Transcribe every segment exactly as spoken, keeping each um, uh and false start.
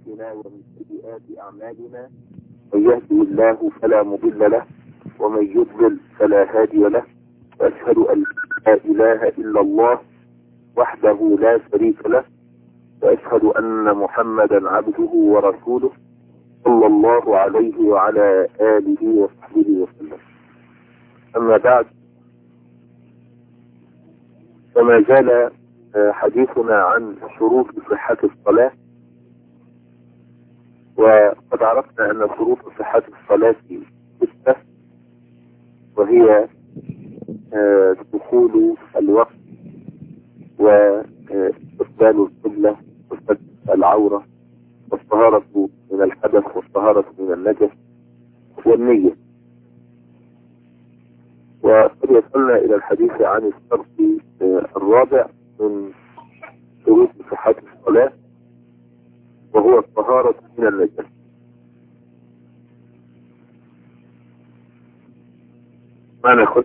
أنفسنا ومن سيئات أعمالنا، من يهدي الله فلا مضل له ومن يضلل فلا هادي له، وأشهد أن لا إله إلا الله وحده لا شريك له، وأشهد أن محمدا عبده ورسوله صلى الله عليه وعلى آله وصحبه وسلم. أما بعد، فما زال حديثنا عن شروط صحة الصلاة، وقد عرفنا أن شروط صحة الصلاة ستة، وهي دخول الوقت واستقبال القبلة وستر العورة والطهارة من الحدث والطهارة من النجس والنية. وقد وصلنا إلى الحديث عن الشرط الرابع من شروط صحة الصلاة، وهو الطهارة من النجس. ما ناخذ؟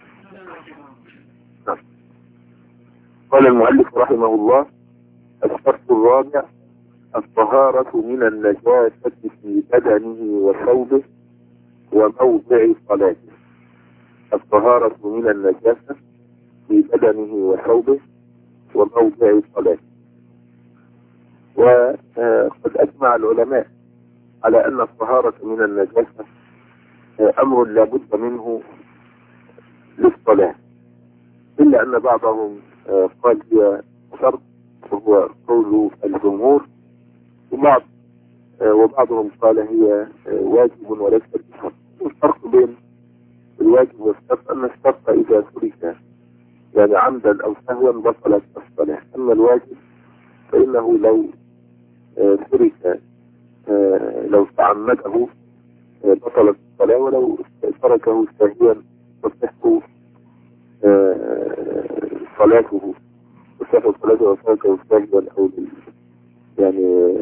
نعم. قال المؤلف رحمه الله: الشرط الرابع الطهارة من النجاسة في بدنه وثوبه وموضع صلاته. الطهارة من النجاسة في بدنه وثوبه وموضع صلاته. وقد أجمع العلماء على أن الطهارة من النجاسة أمر لا بد منه للصلاة، إلا أن بعضهم قال هي شرط، وهو قول الجمهور، وبعض وبعضهم قال هي واجب وليس بشرط. الفرق بين الواجب والشرط أن الشرط إذا ترك يعني عمدا أو سهوا بطلت الصلاة، أما الواجب فإنه لو ترك لو تعمده بطلت الصلاة، ولو تركه ساهوا تصح صلاته تصح صلاته وتركه ساهوا أو يعني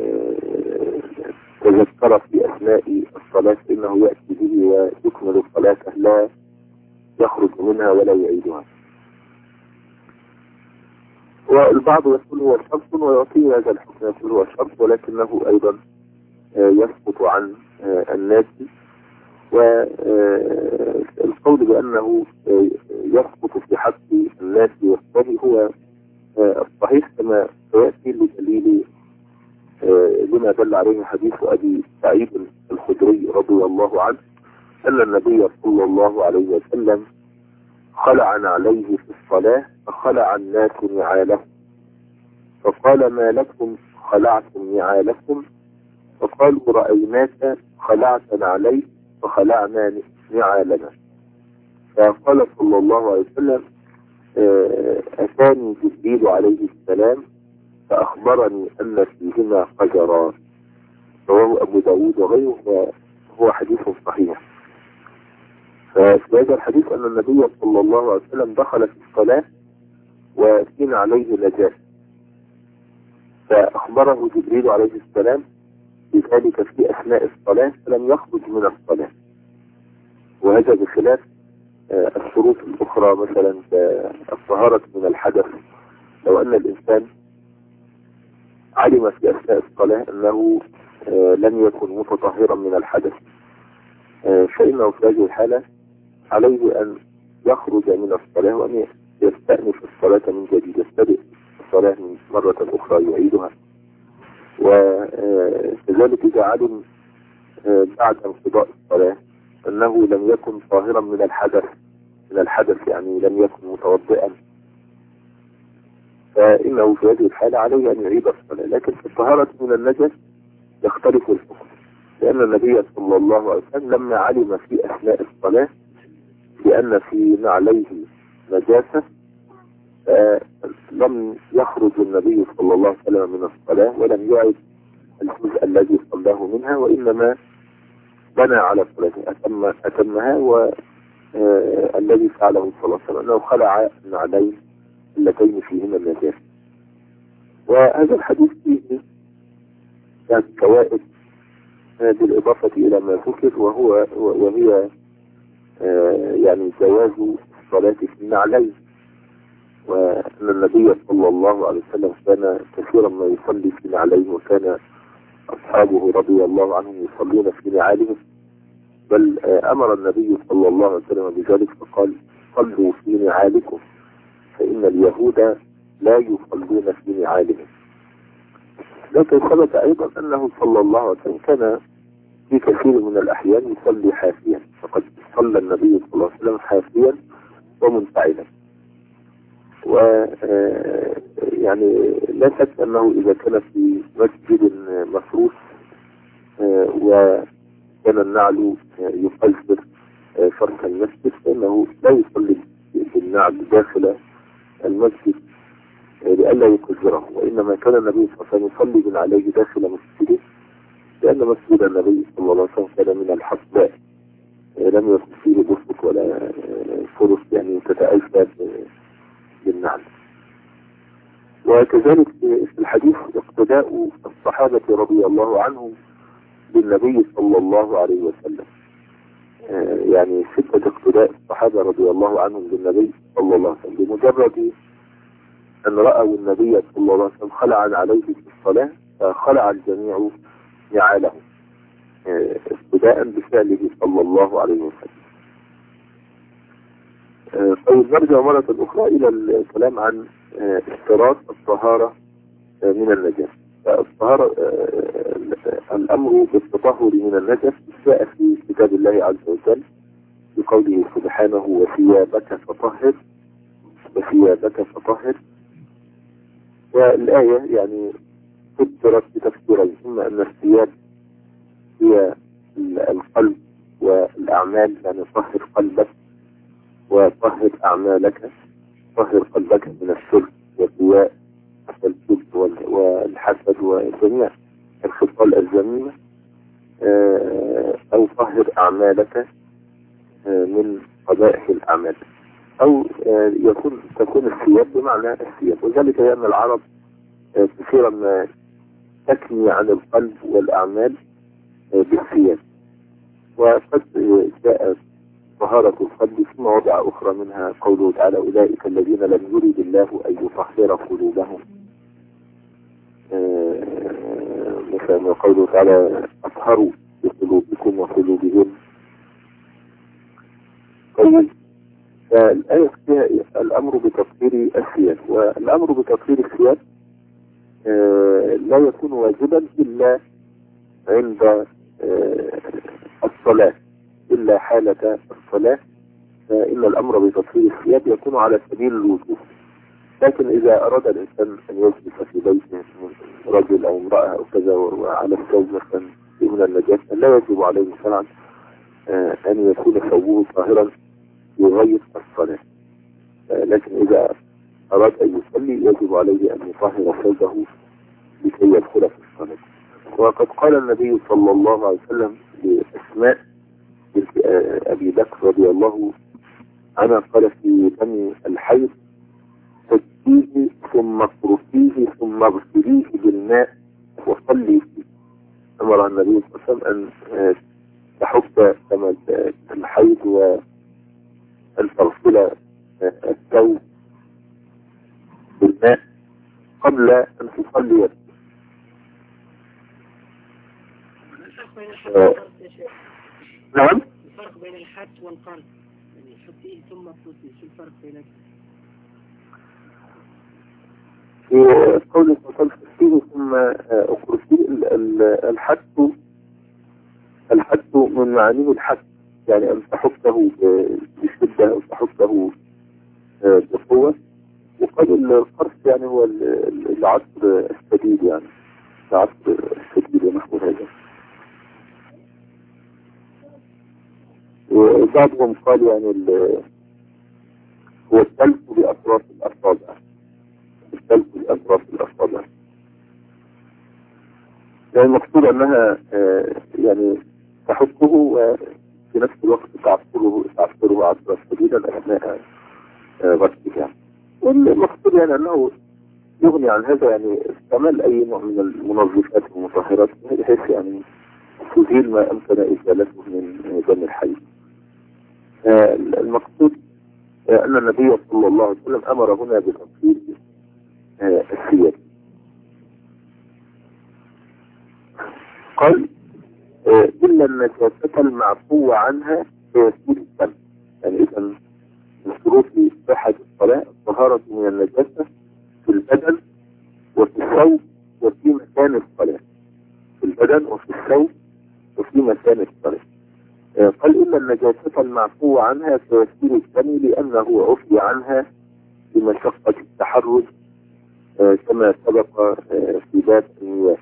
تذكر في أثناء الصلاة إنه يأتي به ويكمل صلاته، لا يخرج منها ولا يعيدها. والبعض يقول هو شرط ويعطيه هذا الحكم، يقول هو شرط ولكنه أيضا يسقط عن الناس، والقول بأنه يسقط في حق الناس والصحيح هو الصحيح كما سيأتي لدليل لما دل عليه حديث أبي سعيد الخدري رضي الله عنه أن النبي صلى الله عليه وسلم خلع عليه في الصلاة فخلع الناس نعالهم، فقال: ما لكم خلعتم نعالكم؟ فقالوا: رأيناك خلعت عليه فخلعنا نعالنا. فقال صلى الله عليه وسلم: أتاني جبريل عليه السلام فأخبرني أن فيهما قجران. رواه أبو داود وغيره، وهو حديث صحيح. ففي هذا الحديث أن النبي صلى الله عليه وسلم دخل في الصلاة وكان عليه نجاسة، فأخبره جبريل عليه السلام بذلك في أثناء الصلاة فلم يخرج من الصلاة. وهذا بخلاف الشروط الأخرى، مثلا الطهارة من الحدث. لو أن الإنسان علم في أثناء الصلاة أنه لم يكن متطهرا من الحدث، فإنه في هذه الحالة عليه أن يخرج من الصلاة وأن يستأنف الصلاة من جديد، يستبدأ الصلاة من مرة أخرى يعيدها. وكذلك إذا علم بعد انقضاء الصلاة أنه لم يكن طاهرا من الحدث من الحدث يعني لم يكن متوضئا، فإنه في هذه الحالة عليه أن يعيد الصلاة. لكن في الطهارة من النجس يختلف الحكم، لأن النبي صلى الله عليه وسلم لما علم في أثناء الصلاة بأن في نعليه نجاسة لم يخرج النبي صلى الله عليه وسلم من الصلاة ولم يعد الجزء الذي صلاه منها، وإنما بنى على صلاته أتم أتمها. والذي فعله صلى الله عليه وسلم أنه خلع النعلين اللتين فيهما النجاسة. وهذا الحديث فيه فوائد بالإضافة إلى ما ذكر، وهو وهي يعني جواز الصلاة في النعلين، وأن النبي صلى الله عليه وسلم كان كثيرا ما يصلي في نعلين، وكان أصحابه رضي الله عنهم يصلون في نعالهم، بل أمر النبي صلى الله عليه وسلم بذلك فقال صلوا في نعالكم فإن اليهود لا يصلون في نعالهم. لكن ثبت أيضا أنه صلى الله عليه وسلم كان في كثير من الأحيان يصلي حافيا، فقد صلى النبي صلى الله عليه وسلم حافيا ومنفعلا. و يعني لا شك أنه إذا كان في مسجد مفروش وكان النعل يقلصر فرق المسجد فإنه لا يصلي بالنعل داخل المسجد لئلا يكسره، وإنما كان النبي صلى الله عليه وسلم يصلي بالعليه داخل مسجده، لأن مسجد النبي صلى الله عليه وسلم كان من الحصباء لم يكن فيه بسط ولا فرص يعني تتأذى بالنعل. وكذلك في الحديث اقتداء الصحابة رضي الله عنهم بالنبي صلى الله عليه وسلم، يعني شدة اقتداء الصحابة رضي الله عنهم بالنبي صلى الله عليه وسلم بمجرد أن رأوا النبي صلى الله عليه وسلم خلعا عليه في الصلاة فخلع الجميع نعاله اقتداء بفعله صلى الله عليه وسلم. طيب نرجع مرة أخرى إلى الكلام عن اشتراط الطهارة من النجس. الطهارة الأمر بالتطهر من النجس جاء في كتاب الله عز وجل بقوله سبحانه وثيابك فطهر وثيابك فطهر، والآية يعني فسرت بتفسيرين، إما أن الثياب هي القلب والأعمال، يعني طهر قلبك وطهر أعمالك، طهر قلبك من الشرك والرياء والكذب والحسد وجميع الخصال الذميمة، أو طهر أعمالك من قبائح الأعمال، أو يكون تكون الثياب بمعنى الثياب. وذلك لأن العرب كثيرا ما تكني عن القلب والأعمال بالثياب، وقد جاءت طهارة القلب في مواضع أخرى، منها قوله تعالى أولئك الذين لم يرد الله أن يطهر قلوبهم، مثلا قوله تعالى أطهروا بقلوبكم وقلوبهم. طيب فالآية فيها الأمر بتطهير الثياب، والأمر بتطهير الثياب لا يكون واجبا إلا عند الصلاة، إلا حالة الصلاة فإن الأمر بتطهير الثياب يكون على سبيل الوجوب. لكن إذا أراد الإنسان أن يجلس في بيته رجل أو امرأة أو كذا وعلى الثوب مثلا من النجاسة لا يجب عليه شرعا أن يكون ثوبه طاهرا يغير الصلاة، لكن إذا أراد أن يصلي يجب عليه أن يطهر ثوبه لكي يدخل في الصلاة. وقد قال النبي صلى الله عليه وسلم لأسماء بنت أبي بكر رضي الله عنها، قال في دم الحيض فجيه ثم اصرفيه ثم اغسليه بالماء وصلي فيه. أمر النبي صلى الله عليه وسلم أن تحك دم الحيض وأن تغسل الثوب بالماء قبل أن تصلي. نعم. الفرق بين الحد والقرض، يعني حطيه ثم اغسليه، شو الفرق بينك؟ في قول فيه ثم أخرجيه، الحد الحد من معانيه الحد، يعني أن تحكه بشدة أو تحكه بقوة، وقال القرص يعني هو العصر الشديد، يعني العصر الشديد ونحو هذا. وبعضهم قال يعني هو السلك بأطراف الأصابع، السلك بأطراف الأصابع، يعني المقصود أنها يعني تحكه وفي نفس الوقت تعصره تعصره عصرا شديدا أثناء غسله يعني. والمقصود يعني أنه يغني عن هذا يعني استعمال أي نوع من المنظفات والمطهرات بحيث يعني تزيل ما أمكن إزالته من دم الحي. المقصود أن النبي صلى الله عليه وسلم أمر هنا بتطهير الثياب. قال آه إلا النجاسة المعفو عنها فيسير الدم. يعني إذا من شروط صحة الصلاة الطهارة من النجاسة في البدن وفي الثوب وفي مكان الصلاة، في البدن وفي الثوب وفي مكان الصلاة. آه قال إلا النجاسة المعفو عنها فيسير الدم لأنه عفي عنها بمشقة التحرز آه كما سبق آه في باب المياه.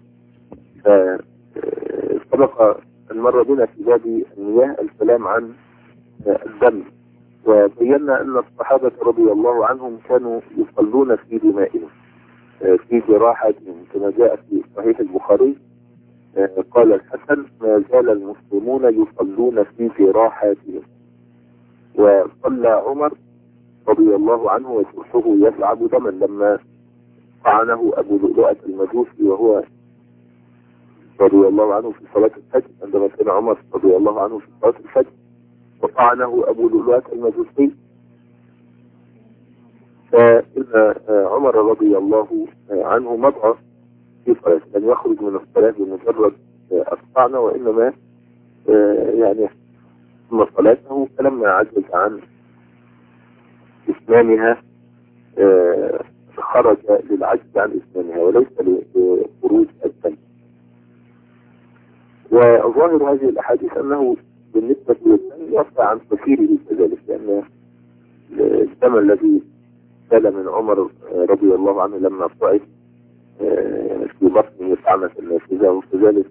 سبق المرة بنا في باب المياه الكلام عن آه الدم، وبينا أن الصحابة رضي الله عنهم كانوا يصلون في دمائهم آه في جراحتهم كما جاء في صحيح البخاري. آه قال الحسن: ما زال المسلمون يصلون في جراحاتهم. وصلى عمر رضي الله عنه وجرحه يلعب دما لما طعنه أبو لؤلؤة المجوسي وهو رضي الله عنه في صلاة الفجر، عندما كان عمر رضي الله عنه في صلاة الفجر وطعنه أبو لؤلؤة المجوسي. فإن عمر رضي الله عنه مضى في صلاة، لم يخرج من الصلاة بمجرد الطعنة، وإنما يعني ثم صلاته فلما عجز عن إتمامها خرج للعجز عن إتمامها وليس لخروج الدم. وظاهر هذه الأحاديث أنه بالنسبة للدم يرفع عن كثيره كذلك، لأن الدم الذي سال من عمر رضي الله عنه لما طعن في بطنه طعنة النافذة، وكذلك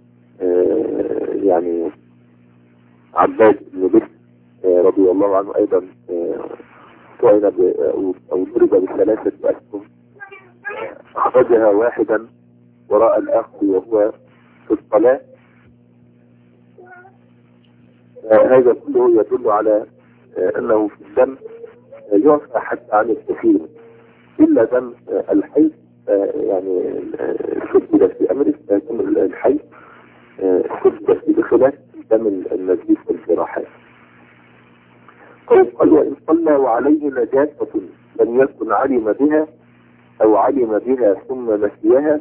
يعني عباد بن بكر رضي الله عنه أيضا طعن أو ضرب بثلاثة أسهم أخرجها واحدا وراء الآخر وهو في الصلاة. هذا كله يدل على أنه في الدم يعفى حتى عن الكثير إلا دم الحي، يعني شدد في أمره دم الحي شدد في بخلاف دم النزيف والجراحات. قال: وإن صلى وعليه نجاسة لم يكن علم بها أو علم بها ثم نسيها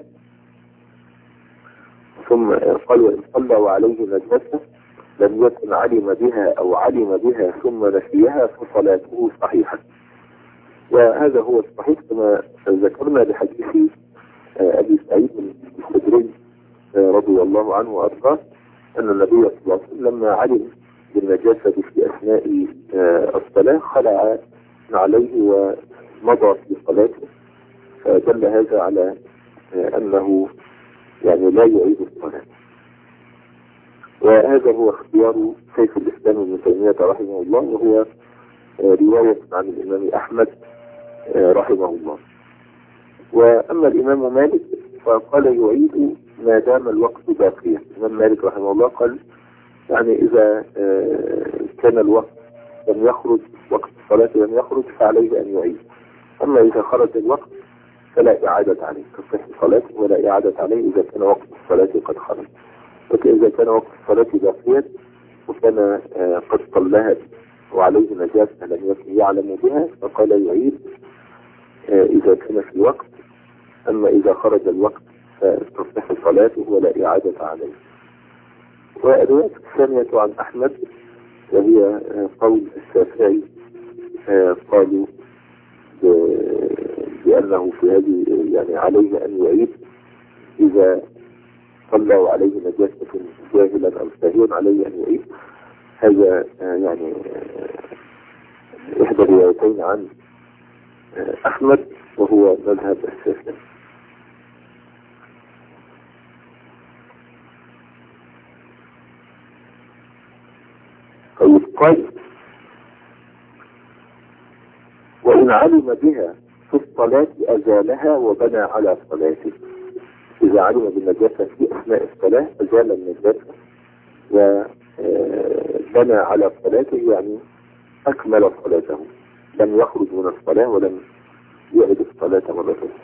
ثم قال: وإن صلى وعليه نجاسة لم يكن علم بها أو علم بها ثم نسيها فصلاته صحيحة. وهذا هو الصحيح كما ذكرنا لحديث أبي سعيد الخدري رضي الله عنه وأرضاه أن النبي صلى الله عليه وسلم لما علم بالنجاسة في أثناء الصلاة خلع عليه ومضى في صلاته، فدل هذا على أنه يعني لا يعيد الصلاة. وهذا هو اختيار شيخ الإسلام ابن تيمية رحمه الله، وهو رواية عن الإمام أحمد رحمه الله. وأما الإمام مالك فقال يعيد ما دام الوقت باقيا. الإمام مالك رحمه الله قال يعني إذا كان الوقت لم يخرج، وقت الصلاة لم يخرج، فعليه أن يعيد. أما إذا خرج الوقت فلا إعادة عليه، تصح صلاته ولا إعادة عليه إذا كان وقت الصلاة قد خرج. وإذا كان وقت الصلاة باقيا وكان قد صلىها وعليه نجاسة لم يكن يعلم بها فقال يعيد إذا كان في الوقت. أما إذا خرج الوقت فتصح صلاته ولا إعادة عليه. والرواية الثانية عن أحمد وهي قول الشافعي قالوا بأنه في هذه يعني عليه أن يعيد إذا صلى وعليه نجاسة جاهلا أو ساهوا عليه أن يعيد. هذا يعني إحدى الروايتين عن أحمد وهو مذهب الشافعي. قال: وإن علم بها في الصلاة أزالها وبنى على صلاته. إذا علم بالنجاسة في أثناء الصلاة أزال النجاسة وبنى على صلاته، يعني أكمل صلاته، لم يخرج من الصلاة ولم يعد الصلاة مرة أخرى.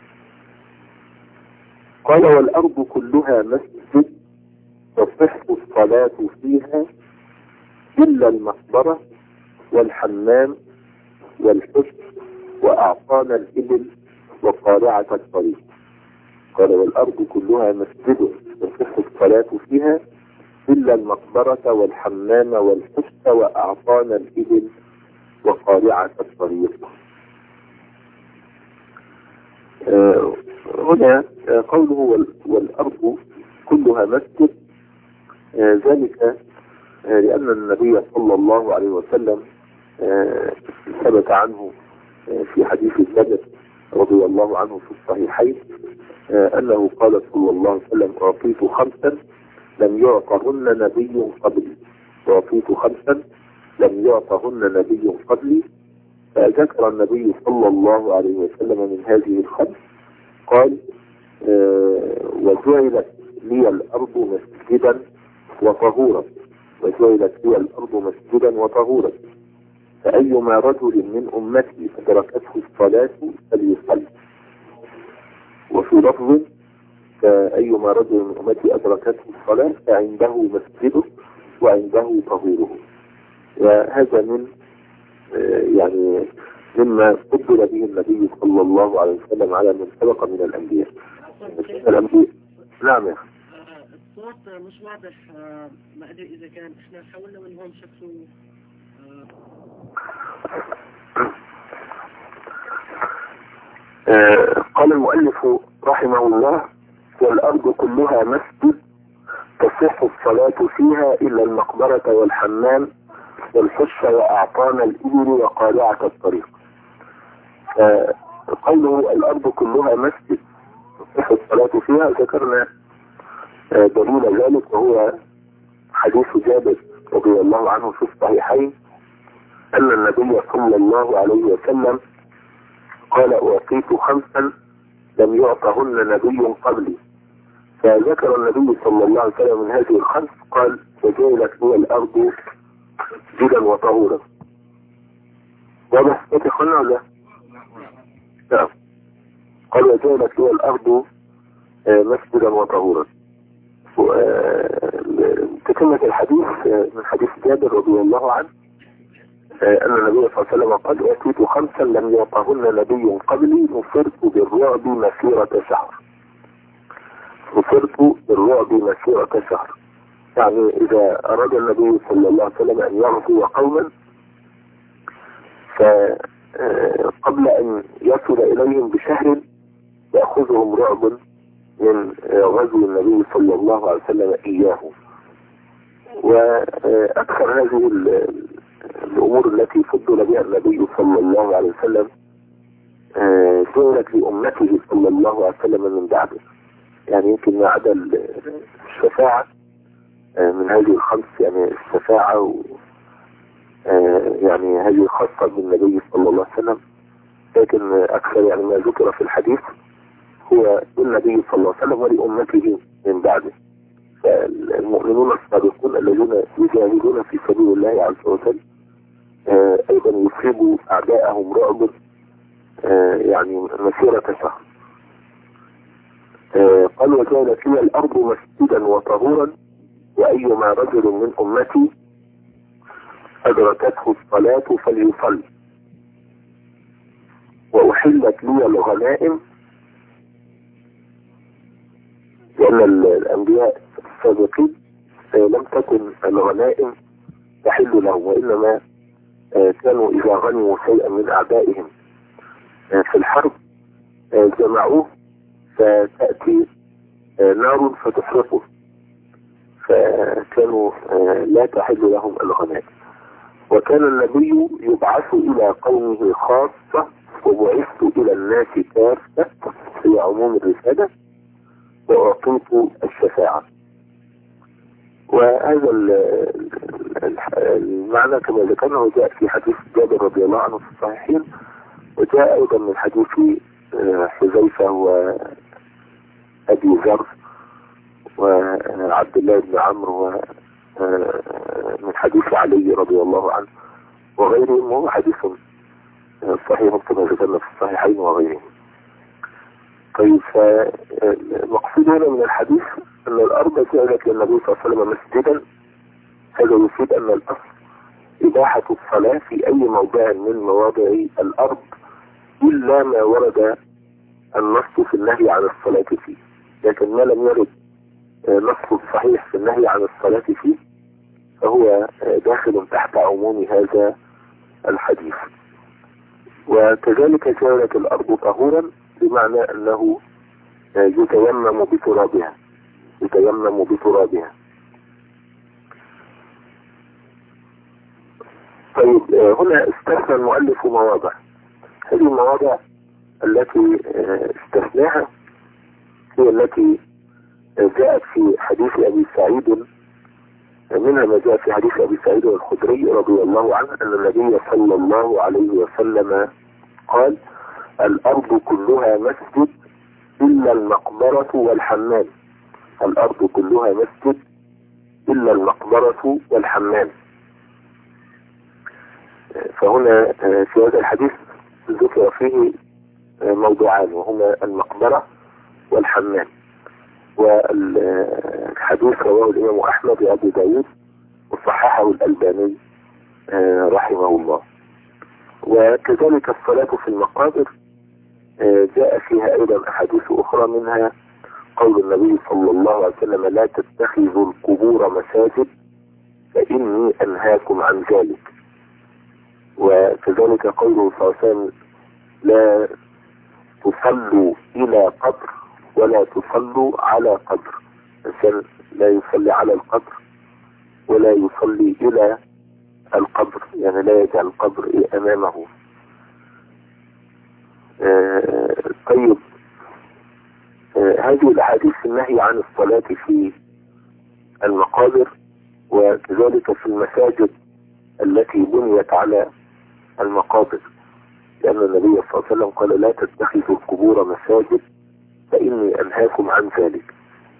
قال: والأرض كلها مسجد تصح الصلاة فيها إلا المقبرة والحمام والحسن وأعطان الإبل وقارعة الطريق. قال: والأرض كلها مسجد تصح الصلاة فيها إلا المقبرة والحمام والحش وأعطان الإبل وقارعة الطريق. آه هنا آه قوله والأرض كلها مسجد، آه ذلك آه لأن النبي صلى الله عليه وسلم آه ثبت عنه آه في حديث جابر رضي الله عنه في الصحيحين آه أنه قال صلى الله عليه وسلم: أعطيت خمسا لم يعطهن نبي قبلي، أعطيت خمسا لم يعطهن نبي قبلي. فذكر النبي صلى الله عليه وسلم من هذه الخمس قال: آه وجعلت لي الأرض مسجدا وطهورا، وجعلت لي الأرض مسجدا وطهورا، فأيما رجل من أمتي أدركته الصلاة فليصلي. وفي لفظ: فأيما رجل من أمتي أدركته الصلاة فعنده مسجده وعنده طهوره. وهذا من يعني مما فضل به النبي صلى الله عليه وسلم على من سبق من الأنبياء. الأنبياء نعم يا أخي. الصوت مش واضح، ما أدري إذا كان إحنا حاولنا من هون شكله. قال المؤلف رحمه الله: والأرض كلها مسجد تصح الصلاة فيها إلا المقبرة والحمام والحش وأعطان الإبل وقارعة الطريق. قوله الأرض كلها مسجد تصح الصلاة فيها ذكرنا دليل ذلك، وهو حديث جابر رضي الله عنه في الصحيحين أن النبي صلى الله عليه وسلم قال: أعطيت خمسا لم يعطهن نبي قبلي. فذكر النبي صلى الله عليه وسلم من هذه الخمس قال: وجعلت لي الأرض مسجدا وطهورا. واضح يا اخوانا ولا؟ نعم. قال: وجعلت لي الأرض مسجدا وطهورا. تكملة الحديث من حديث جابر رضي الله عنه أن النبي صلى الله عليه وسلم قال: أعطيت خمسا لم يعطهن نبي قبلي نصرت بالرعب مسيرة شهر. نصرت بالرعب مسيرة شهر، يعني إذا أراد النبي صلى الله عليه وسلم أن يغزو قوما فقبل أن يصل إليهم بشهر يأخذهم رعب من غزو النبي صلى الله عليه وسلم إياه. وأكثر هذه الأمور التي فضل بها النبي صلى الله عليه وسلم جعلت لأمته صلى الله عليه وسلم من بعده، يعني يمكن ما عدا الشفاعة من هذه الخمس، يعني الشفاعة و يعني هذه خاصة بالنبي صلى الله عليه وسلم، لكن أكثر يعني ما ذكر في الحديث هو النبي صلى الله عليه وسلم ولأمته من بعده. فالمؤمنون الصادقون الذين يجاهدون في سبيل الله عز وجل أيضا يصيبوا أعداءهم رعب يعني مسيرة شهر. قال: وجعلت لي الأرض مسجدا وطهورا وأيما رجل من أمتي أدركته الصلاة فليصلي. وأحلت لي الغنائم، لأن الأنبياء السابقين لم تكن الغنائم تحل لهم، وإنما كانوا إذا غنموا شيئا من أعدائهم في الحرب جمعوه فتأتي نار فتحرقه، فكانوا لا تحل لهم الغنائم. وكان النبي يبعث إلى قومه خاصة وبعثت إلى الناس كافة في عموم الرسالة وأعطيت الشفاعة. وهذا المعنى كما ذكرنا جاء في حديث جابر رضي الله عنه في الصحيحين، وجاء أيضا من حديث حذيفة وأبي ذر وعبد الله بن عمرو ومن حديث علي رضي الله عنه وغيرهم، وهو حديث صحيح كما ذكرنا في الصحيحين وغيرهم. طيب، فالمقصود هنا من الحديث أن الأرض جعلت للنبي صلى الله عليه وسلم مسجدا. هذا يفيد أن الأصل إباحة الصلاة في أي موضع من مواضع الأرض إلا ما ورد النص في النهي عن الصلاة فيه، لكن ما لم يرد نص صحيح في النهي عن الصلاة فيه فهو داخل تحت عموم هذا الحديث. وكذلك كانت الأرض طهورا بمعنى أنه يتيمم بترابها يتيمم بترابها. طيب هنا استثنى المؤلف مواضع. هذه المواضع التي استثناها هي التي جاءت في حديث أبي سعيد، منها ما جاء في حديث أبي سعيد الخدري رضي الله عنه أن النبي صلى الله عليه وسلم قال: الأرض كلها مسجد إلا المقبرة والحمام. الأرض كلها مسجد إلا المقبرة والحمام. فهنا في هذا الحديث ذكر فيه موضوعان وهما المقبرة والحمام. والحديث رواه الإمام أحمد وأبو داود وصححه الألباني رحمه الله. وكذلك الصلاة في المقابر جاء فيها أيضا أحاديث أخرى، منها قول النبي صلى الله عليه وسلم: لا تتخذوا القبور مساجد فإني أنهاكم عن ذلك. وكذلك قوله صلى الله عليه وسلم: لا تصلوا إلى قبر ولا تصلوا على قبر. الإنسان لا يصلي على القبر ولا يصلي إلى القبر، يعني لا يجعل القبر أمامه. آه طيب آه هذه الأحاديث النهي عن الصلاة في المقابر وكذلك في المساجد التي بنيت على المقابر، لأن النبي صلى الله عليه وسلم قال: لا تتخذوا القبور مساجد فإني أنهاكم عن ذلك.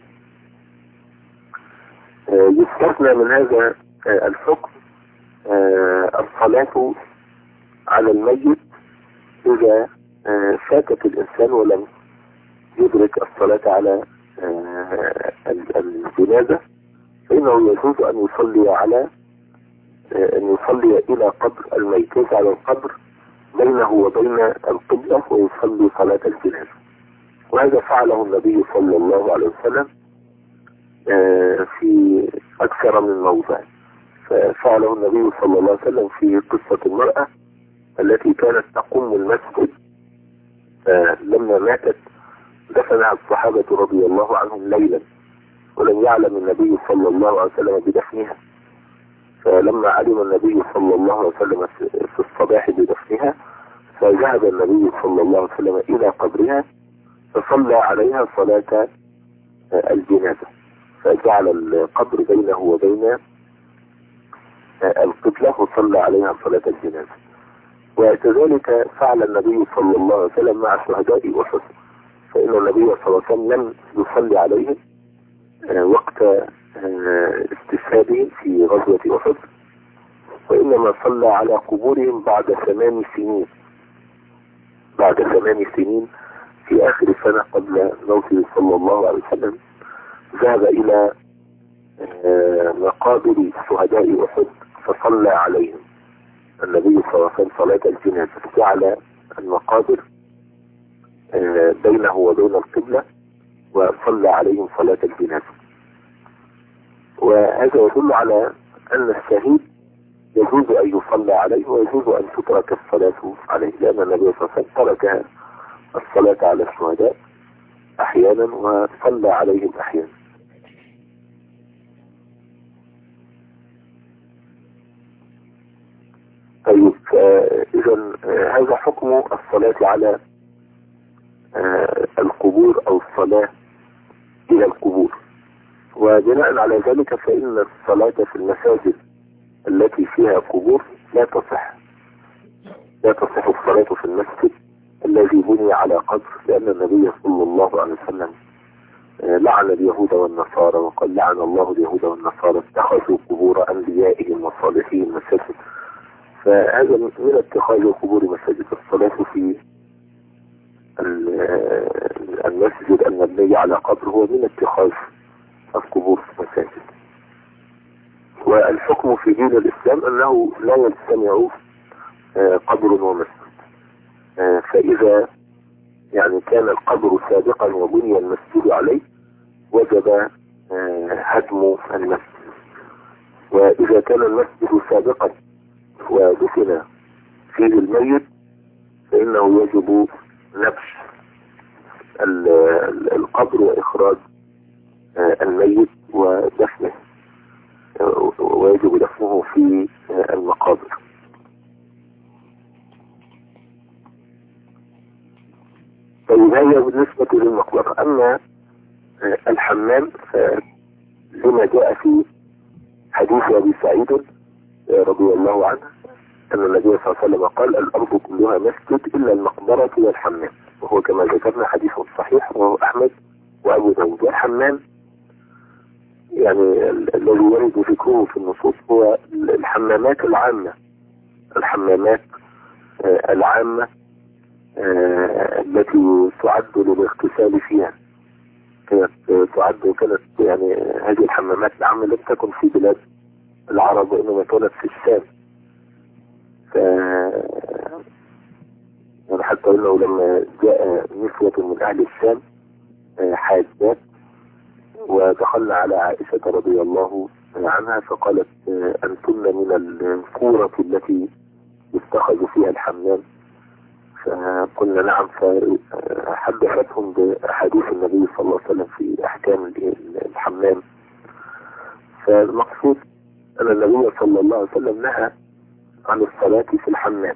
آه يستثنى من هذا آه الحكم آه الصلاة على الميت إذا آه فاتت الإنسان ولم يدرك الصلاة على آه الجنازة، فإنه يجوز أن يصلي على آه أن يصلي إلى قبر الميت، يجعل القبر بينه وبين القبلة ويصلي صلاة الجنازة. وهذا فعله النبي صلى الله عليه وسلم آه في أكثر من موضع. ففعله النبي صلى الله عليه وسلم في قصة المرأة التي كانت تقوم المسجد، لما ماتت دفنها الصحابة رضي الله عنهم ليلا ولم يعلم النبي صلى الله عليه وسلم بدفنها. فلما علم النبي صلى الله عليه وسلم في الصباح بدفنها فذهب النبي صلى الله عليه وسلم إلى قبرها فصلى عليها صلاة الجنازة، فجعل القبر بينه وبين القبلة وصلى عليها صلاة الجنازة. وكذلك فعل النبي صلى الله عليه وسلم مع شهداء أحد، فإن النبي صلى الله عليه وسلم لم يصلي عليهم وقت استشهادهم في غزوة أحد، وإنما صلى على قبورهم بعد ثمان سنين بعد ثمان سنين في آخر سنة قبل موته صلى الله عليه وسلم ذهب إلى مقابر شهداء أحد فصلى عليهم النبي صلى الله عليه وسلم صلاة الجنازة، جعل المقابر بينه وبين القبلة وصلى عليهم صلاة الجنازة. وهذا يدل على أن الشهيد يجوز أن يصلى عليه ويجوز أن تترك الصلاة عليه، لأن النبي صلى الله عليه وسلم ترك الصلاة على الشهداء أحيانا وصلى عليهم أحيانا. طيب إذا هذا حكم الصلاة على القبور أو الصلاة إلى القبور. وبناء على ذلك فإن الصلاة في المساجد التي فيها قبور لا تصح لا تصح الصلاة في المسجد الذي بني على قبر، لأن النبي صلى الله عليه وسلم لعن اليهود والنصارى وقال: لعن الله اليهود والنصارى اتخذوا قبور أنبيائهم وصالحين مساجد. فهذا من اتخاذ القبور مساجد. الصلاة في المسجد المبني على قبر هو من اتخاذ القبور مساجد. والحكم في دين الإسلام أنه لا يجتمع قبر ومسجد، فإذا يعني كان القبر سابقا وبني المسجد عليه وجب هدم المسجد. وإذا كان المسجد سابقا ودفن فيه الميت فإنه يجب نبش القبر وإخراج الميت ودفنه، ويجب دفنه في المقابر. طيب هي بالنسبة للمقبرة. أما الحمام فلما جاء في حديث أبي سعيد رضي الله عنه أن النبي صلى الله عليه وسلم قال الأرض كلها مسجد إلا المقبرة والحمام، وهو كما ذكرنا حديث صحيح وهو أحمد وأبو داود. والحمام يعني الذي يرد ذكره في النصوص هو الحمامات العامة، الحمامات العامة التي تعد للاغتسال فيها، كانت تعد وكانت يعني هذه الحمامات العامة لم تكن في بلاد العرب وإنما كانت في الشام. ف يعني حتى انه لما جاء نسوة من اهل الشام حاجات ودخلنا على عائشة رضي الله عنها فقالت انتن من الكورة التي يتخذ فيها الحمام، فقلنا نعم. فحدثتهم بأحاديث النبي صلى الله عليه وسلم في احكام الحمام. فالمقصود ان النبي صلى الله عليه وسلم نهى عن الصلاة في الحمام.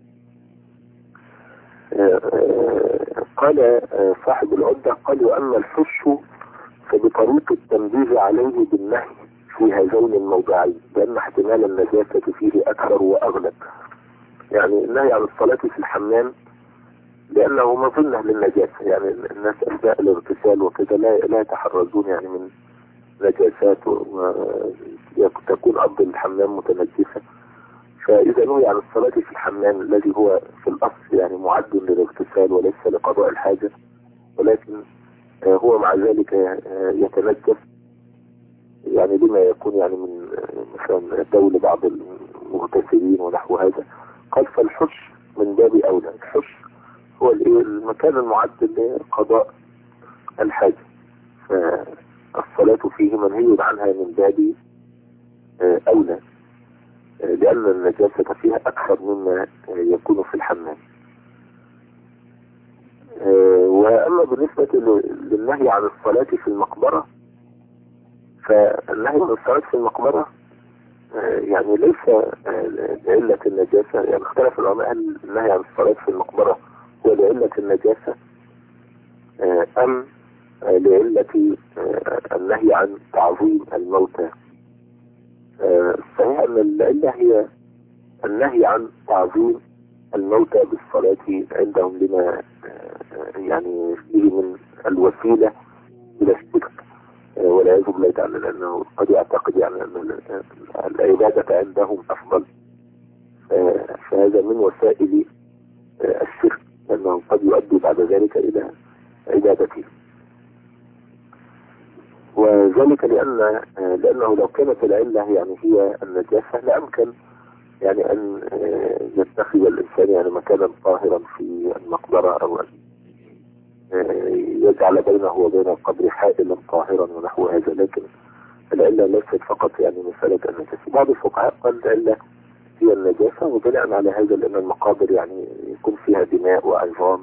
قال صاحب العدة قال وأما الحش فبطريق التنبيه عليه بالنهي في هذين الموضعين لأن احتمال النجاسة فيه أكثر وأغلب. يعني النهي عن الصلاة في الحمام لأنه مظنة للنجاسة، يعني الناس أثناء الاغتسال وكذا لا لا يتحرزون يعني من نجاسات وتكون أرض الحمام متنجسة. فإذا نهي عن الصلاة في الحمام الذي هو في الأصل يعني معد للاغتسال وليس لقضاء الحاجة، ولكن هو مع ذلك يتنجس يعني لما يكون يعني من مثلا دول بعض المغتسلين ونحو هذا. قال فالحش من باب أولى. الحش هو المكان المعد لقضاء الحاجة، فالصلاة فيه منهي عنها من باب أولى لأن النجاسة فيها أكثر مما يكون في الحمام. وأما بالنسبة للنهي عن الصلاة في المقبرة فالنهي عن الصلاة في المقبرة يعني ليس لعلة النجاسة، يعني اختلف العلماء هل النهي عن الصلاة في المقبرة هو لعلة النجاسة أم لعلة النهي عن تعظيم الموتى. صحيح أن العلة هي النهي عن تعظيم الموتى بالصلاة عندهم لما يعني فيه من الوسيلة إلى الشرك والعياذ بالله تعالى، لأنه قد يعتقد يعني أن العبادة عندهم أفضل، فهذا من وسائل الشرك لأنه قد يؤدي بعد ذلك إلى عبادته. وذلك لأن لأنه لو كانت العلة يعني هي النجاسة لأمكن يعني أن يتخذ الإنسان يعني مكانا طاهرا في المقبرة أو أن يجعل بينه وبين القبر حائلا طاهرا ونحو هذا، لكن العلة ليست فقط يعني مسألة النجاسة. بعض الفقهاء قال العلة هي النجاسة وبناء على هذا لأن المقابر يعني يكون فيها دماء وعظام،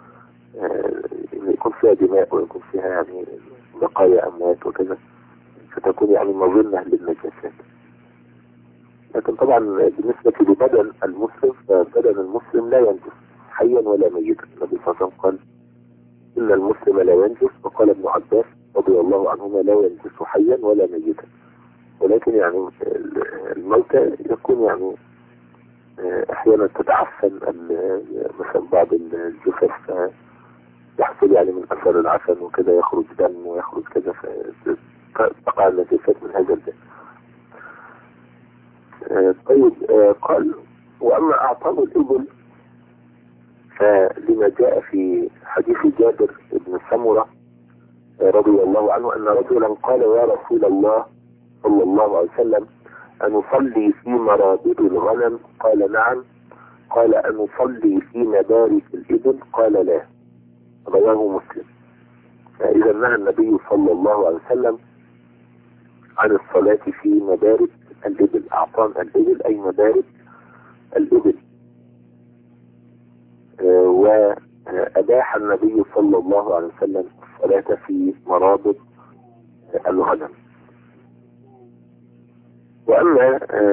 يكون فيها دماء ويكون فيها يعني بقايا أموات وكذا، فتكون يعني مظنة للنجاسات. لكن طبعا بالنسبة لبدن المسلم فبدن المسلم لا ينجس حيا ولا ميتا. النبي صلى الله عليه وسلم قال إن المسلم لا ينجس، وقال ابن عباس رضي الله عنهما لا ينجس حيا ولا ميتا. ولكن يعني الموتى يكون يعني احيانا تتعفن مثلا بعض الجثث يحصل يعني من اثر العفن وكذا يخرج دم ويخرج كذا فتقع النجاسات من هذا الدم. طيب قال واما اعطاب الابل فلما جاء في حديث جابر بن سمرة رضي الله عنه ان رجلا قال يا رسول الله صلى الله عليه وسلم أنصلي في مرابض الغنم؟ قال نعم. قال أنصلي في مبارك الإبل؟ قال لا. رواه مسلم. فإذا نهى النبي صلى الله عليه وسلم عن الصلاة في مبارك الإبل. أعطان الإبل أي مبارك الإبل. وأباح النبي صلى الله عليه وسلم الصلاة في مرابط الغنم. وأما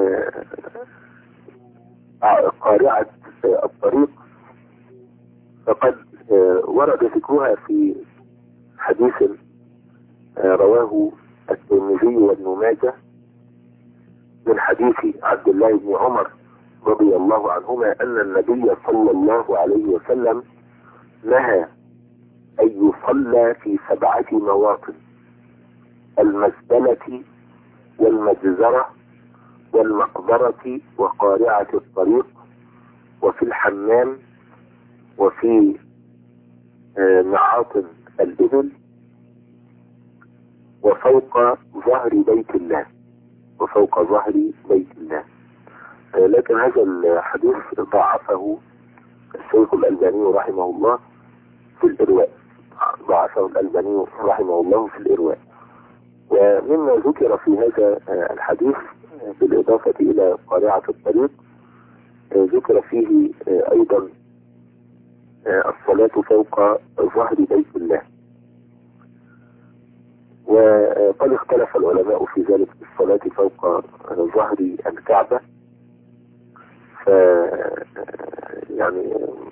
قارعة الطريق فقد ورد ذكرها في حديث رواه الترمذي وابن ماجه من حديث عبد الله بن عمر رضي الله عنهما أن النبي صلى الله عليه وسلم نهى أن يصلى في سبعة مواطن: المزبلة والمجزرة والمقبرة وقارعة الطريق وفي الحمام وفي معاطن الإبل وفوق ظهر بيت الله وفوق ظهر بيت الله. لكن هذا الحديث ضعفه الشيخ الألباني رحمه الله في الإرواء. ضعفه الألباني رحمه الله في الإرواء. ومما ذكر في هذا الحديث بالإضافة إلى قارعة الطريق ذكر فيه أيضا الصلاة فوق ظهر بيت الله. وقد اختلف العلماء في ذلك الصلاة فوق ظهر الكعبة. ف يعني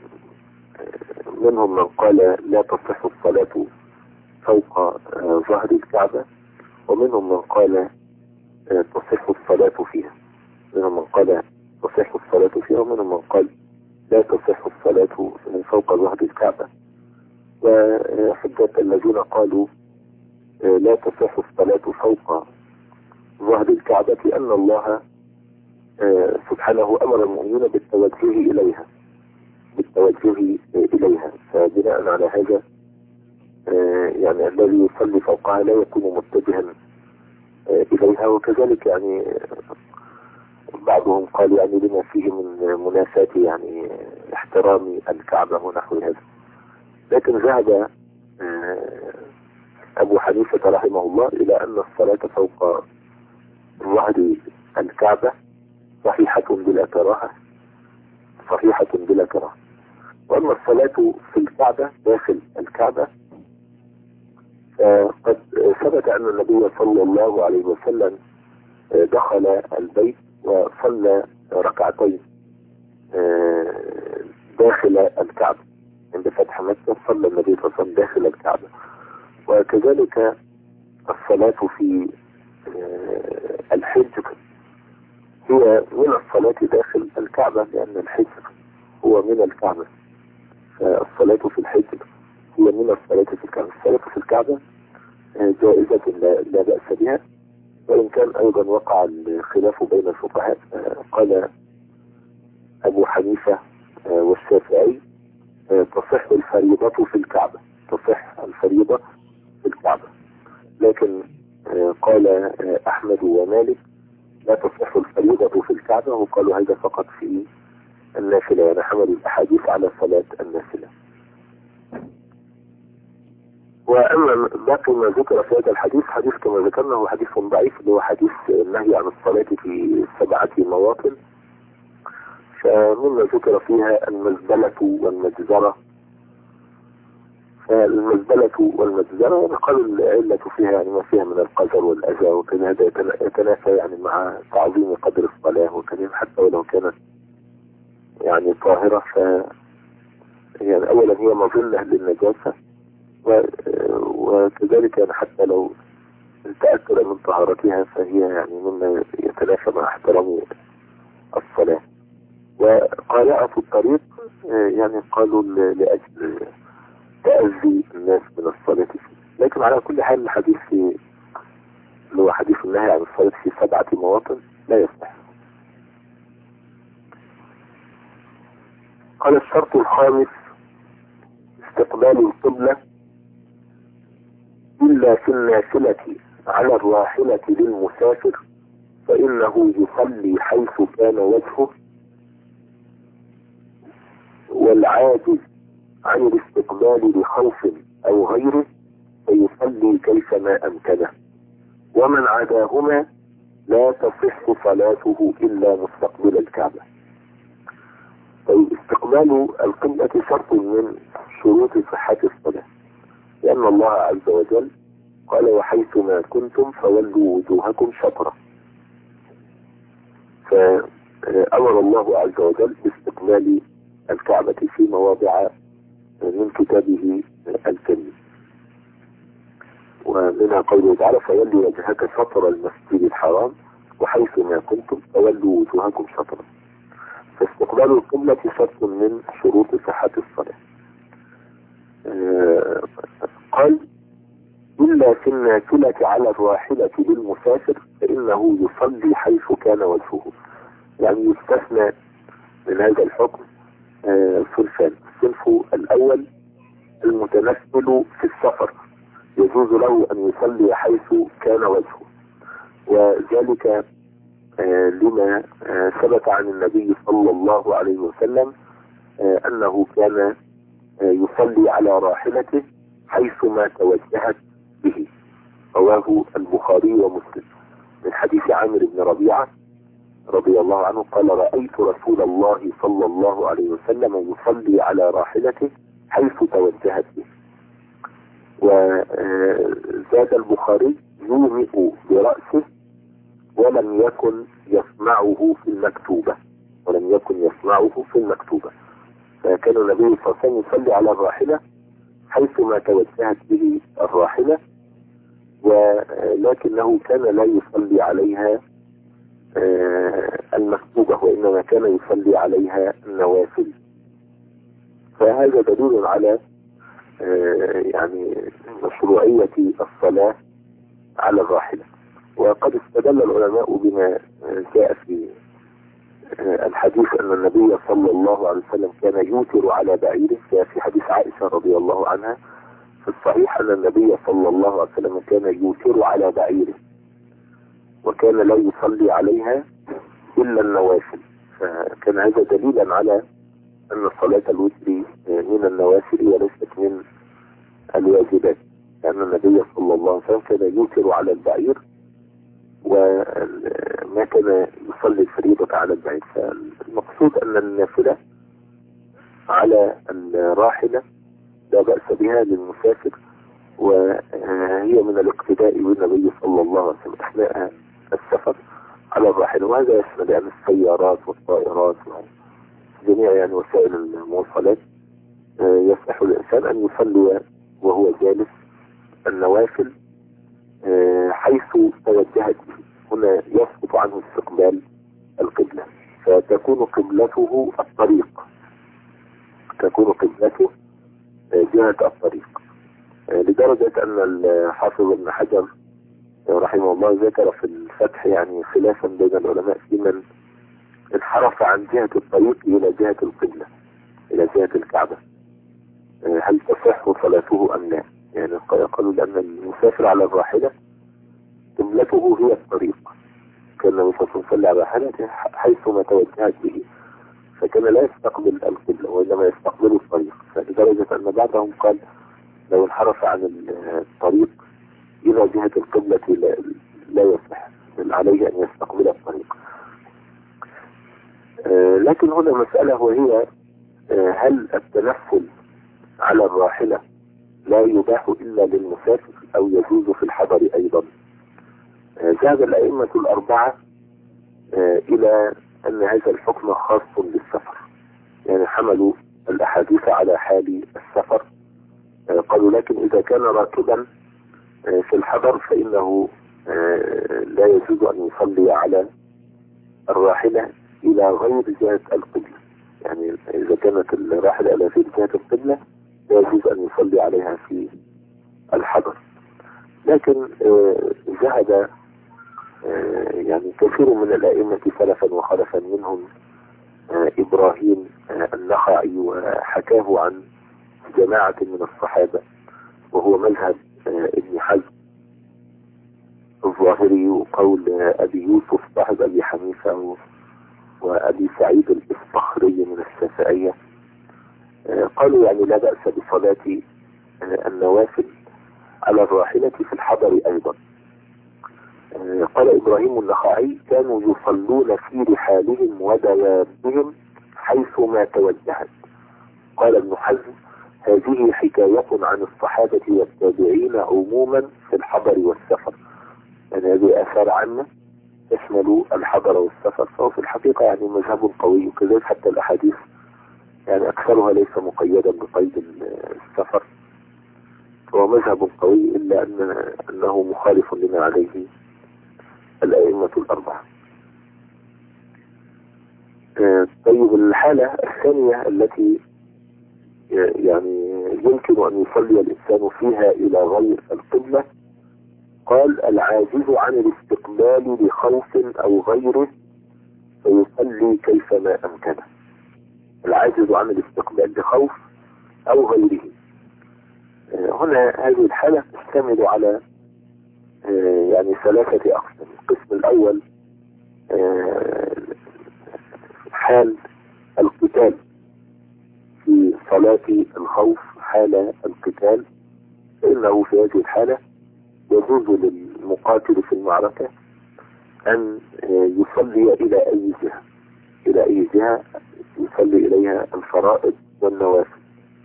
منهم من قال لا تصح الصلاة فوق ظهر الكعبة، ومنهم من قال تصح الصلاة فيها. منهم من قال تصح الصلاة فيها ومنهم من قال لا تصح الصلاة من فوق ظهر الكعبة. وحجة الذين قالوا لا تصح الصلاة فوق ظهر الكعبة أن الله سبحانه أمر المؤمنين بالتوجه إليها بالتوجه إليها فبناء على هذا يعني الذي يصلي فوقها لا يكون متجها إليها. وكذلك يعني بعضهم قال يعني لما فيه من مناساة يعني احترام الكعبة ونحو هذا. لكن ذهب أبو حنيفة رحمه الله إلى أن الصلاة فوق ظهر الكعبة صحيحة بلا كراهة صحيحة بلا كراهة. وأما الصلاة في الكعبة داخل الكعبة قد ثبت أن النبي صلى الله عليه وسلم دخل البيت وصلى ركعتين داخل الكعبة. عند فتح مكة صلى النبي صلى الله عليه وسلم داخل الكعبة. وكذلك الصلاة في الحجر هي من الصلاة داخل الكعبة، لأن الحجر هو من الكعبة. فالصلاة في الحجر هي من الصلاة في الكعبة. الصلاة في الكعبة جائزة لا بأس بها، وإن كان أيضا وقع الخلاف بين الفقهاء. قال أبو حنيفة والشافعي تصح الفريضة في الكعبة تصح الفريضة في الكعبة لكن قال أحمد ومالك لا تصح الفريضة في الكعبة، وقالوا هذا فقط في النافلة، يعني حمل الأحاديث على صلاة النافلة. وأما باقي ما ذكر في هذا الحديث حديث كما ذكرنا هو حديث ضعيف، اللي هو حديث النهي عن الصلاة في سبعة مواطن. فمما ذكر فيها المزبلة والمجزرة. فالمزبلة والمجزرة يعني قالوا العلة فيها يعني ما فيها من القذر والأذى، وكان هذا يتنافى يعني مع تعظيم قدر الصلاة، وكان حتى ولو كانت يعني طاهرة ف يعني أولا هي مظلة للنجاسة، وكذلك يعني حتى لو تأكد من طهارتها فهي يعني مما يتنافى مع احترام الصلاة. وقارعة الطريق يعني قالوا لأجل تأذي الناس من الصلاة فيه. لكن على كل حال الحديث اللي هو حديث النهي عن الصلاة في سبعة مواطن لا يصح. قال الشرط الخامس استقبال القبلة إلا في النافلة على الراحلة للمسافر، فإنه يصلي حيث كان وجهه، والعاجز عن الاستقبال بخوف أو غيره فيصلي كيفما أمكنه. ومن عداهما لا تصح صلاته إلا مستقبل الكعبة. طيب استقبال القبلة شرط من شروط صحة الصلاة، لأن الله عز وجل قال وحيثما كنتم فولوا وجوهكم شطرة، فأمر الله عز وجل باستقبال الكعبة في مواضع من كتابه الكريم، ومنها قوله تعالى فولوا وجهك شطر المسجد الحرام وحيثما كنتم فولوا وجوهكم شطرة. فاستقبال القبلة شرط من شروط صحة الصلاة. آه قال إلا في النافلة على الراحلة للمسافر فإنه يصلي حيث كان وجهه. يعني يستثنى من هذا الحكم آه صنفان. الصنف الأول المتنفل في السفر يجوز له أن يصلي حيث كان وجهه، وذلك آه لما آه ثبت عن النبي صلى الله عليه وسلم آه أنه كان آه يصلي على راحلته حيثما توجهت به، رواه البخاري ومسلم من حديث عامر بن ربيعة رضي الله عنه قال رأيت رسول الله صلى الله عليه وسلم يصلي على راحلته حيث توجهت به. وزاد البخاري يومئ برأسه ولم يكن يسمعه في المكتوبة ولم يكن يسمعه في المكتوبة فكان النبي صلى الله عليه وسلم يصلي على الراحلة حيثما توجهت به الراحلة، ولكنه كان لا يصلي عليها المكتوبة وإنما كان يصلي عليها النوافل. فهذا دليل على يعني مشروعية الصلاة على الراحلة. وقد استدل العلماء بما جاء في الحديث أن النبي صلى الله عليه وسلم كان يوتر على بعيره، في حديث عائشة رضي الله عنها في الصحيح أن النبي صلى الله عليه وسلم كان يوتر على بعيره وكان لا يصلي عليها إلا النوافل، فكان هذا دليلا على أن صلاة الوتر من النوافل وليست من الواجبات، لأن النبي صلى الله عليه وسلم كان يوتر على البعير وما كان يصلي الفريضة على البعير. فالمقصود أن النافلة على الراحلة لا بأس بها للمسافر، وهي من الاقتداء بالنبي صلى الله عليه وسلم أثناء السفر على الراحلة. وهذا يشمل يعني السيارات والطائرات وجميع يعني وسائل المواصلات يصح الإنسان أن يصلي وهو جالس النوافل حيث توجهت به. هنا يسقط عنه استقبال القبلة، فتكون قبلته الطريق تكون قبلته جهة الطريق، لدرجة أن الحافظ ابن حجر رحمه الله ذكر في الفتح يعني خلافا بين العلماء في من انحرف عن جهة الطريق إلى جهة القبلة إلى جهة الكعبة، هل تصح صلاته أم لا؟ يعني قالوا لأن المسافر على الراحلة قبلته هي الطريق، كان النبي صلى الله عليه وسلم على راحلته حيثما توجهت به، فكان لا يستقبل القبلة وإنما يستقبل الطريق، فلدرجة أن بعضهم قال لو انحرف عن الطريق إلى جهة القبلة لا, لا يصح، بل عليه أن يستقبل الطريق. آه لكن هنا مسألة وهي آه هل التنفل على الراحلة لا يباح إلا للمسافر أو يجوز في الحضر أيضا؟ آه ذهب الأئمة الأربعة آه إلى أن هذا الحكم خاص بالسفر، يعني حملوا الأحاديث على حال السفر. آه قالوا لكن إذا كان راكبا آه في الحضر فإنه آه لا يجوز أن يصلي على الراحلة إلى غير جهة القبلة، يعني إذا كانت الراحلة إلى غير جهة القبلة لا يجوز أن يصلي عليها في الحضر. لكن آه ذهب آه يعني كثير من الأئمة سلفا وخلفا منهم آه إبراهيم آه النخعي وحكاه عن جماعة من الصحابة، وهو مذهب آه ابن حزم الظاهري وقول آه أبي يوسف صاحب أبي حنيفة وأبي سعيد الإصطخري من الشافعية. آه قالوا يعني لا بأس بصلاة آه النوافل على الراحلة في الحضر أيضا، قال إبراهيم النخعي كانوا يصلون في رحالهم ودوابهم حيثما توجهت. قال ابن حزم هذه حكاية عن الصحابة والتابعين عموما في الحضر والسفر، يعني هذه آثار عامة تشمل الحضر والسفر، فهو في الحقيقة يعني مذهب قوي، وكذلك حتى الأحاديث يعني أكثرها ليس مقيدا بقيد السفر، فهو مذهب قوي، إلا أن أنه مخالف لما عليه الأئمة الأربعة. طيب الحالة الثانية التي يعني يمكن أن يصلي الإنسان فيها إلى غير القبلة، قال العاجز عن الاستقبال لخوف أو غيره فيصلي كيفما أمكنه. العاجز عن الاستقبال لخوف أو غيره، هنا هذه الحالة تشتمل على يعني ثلاثة أقسام. القسم الأول حال القتال في صلاة الخوف، حال القتال، فإنه في هذه الحالة يجوز للمقاتل في المعركة أن يصلي إلى أي جهة، إلى أي جهة يصلي إليها الفرائض والنوافل.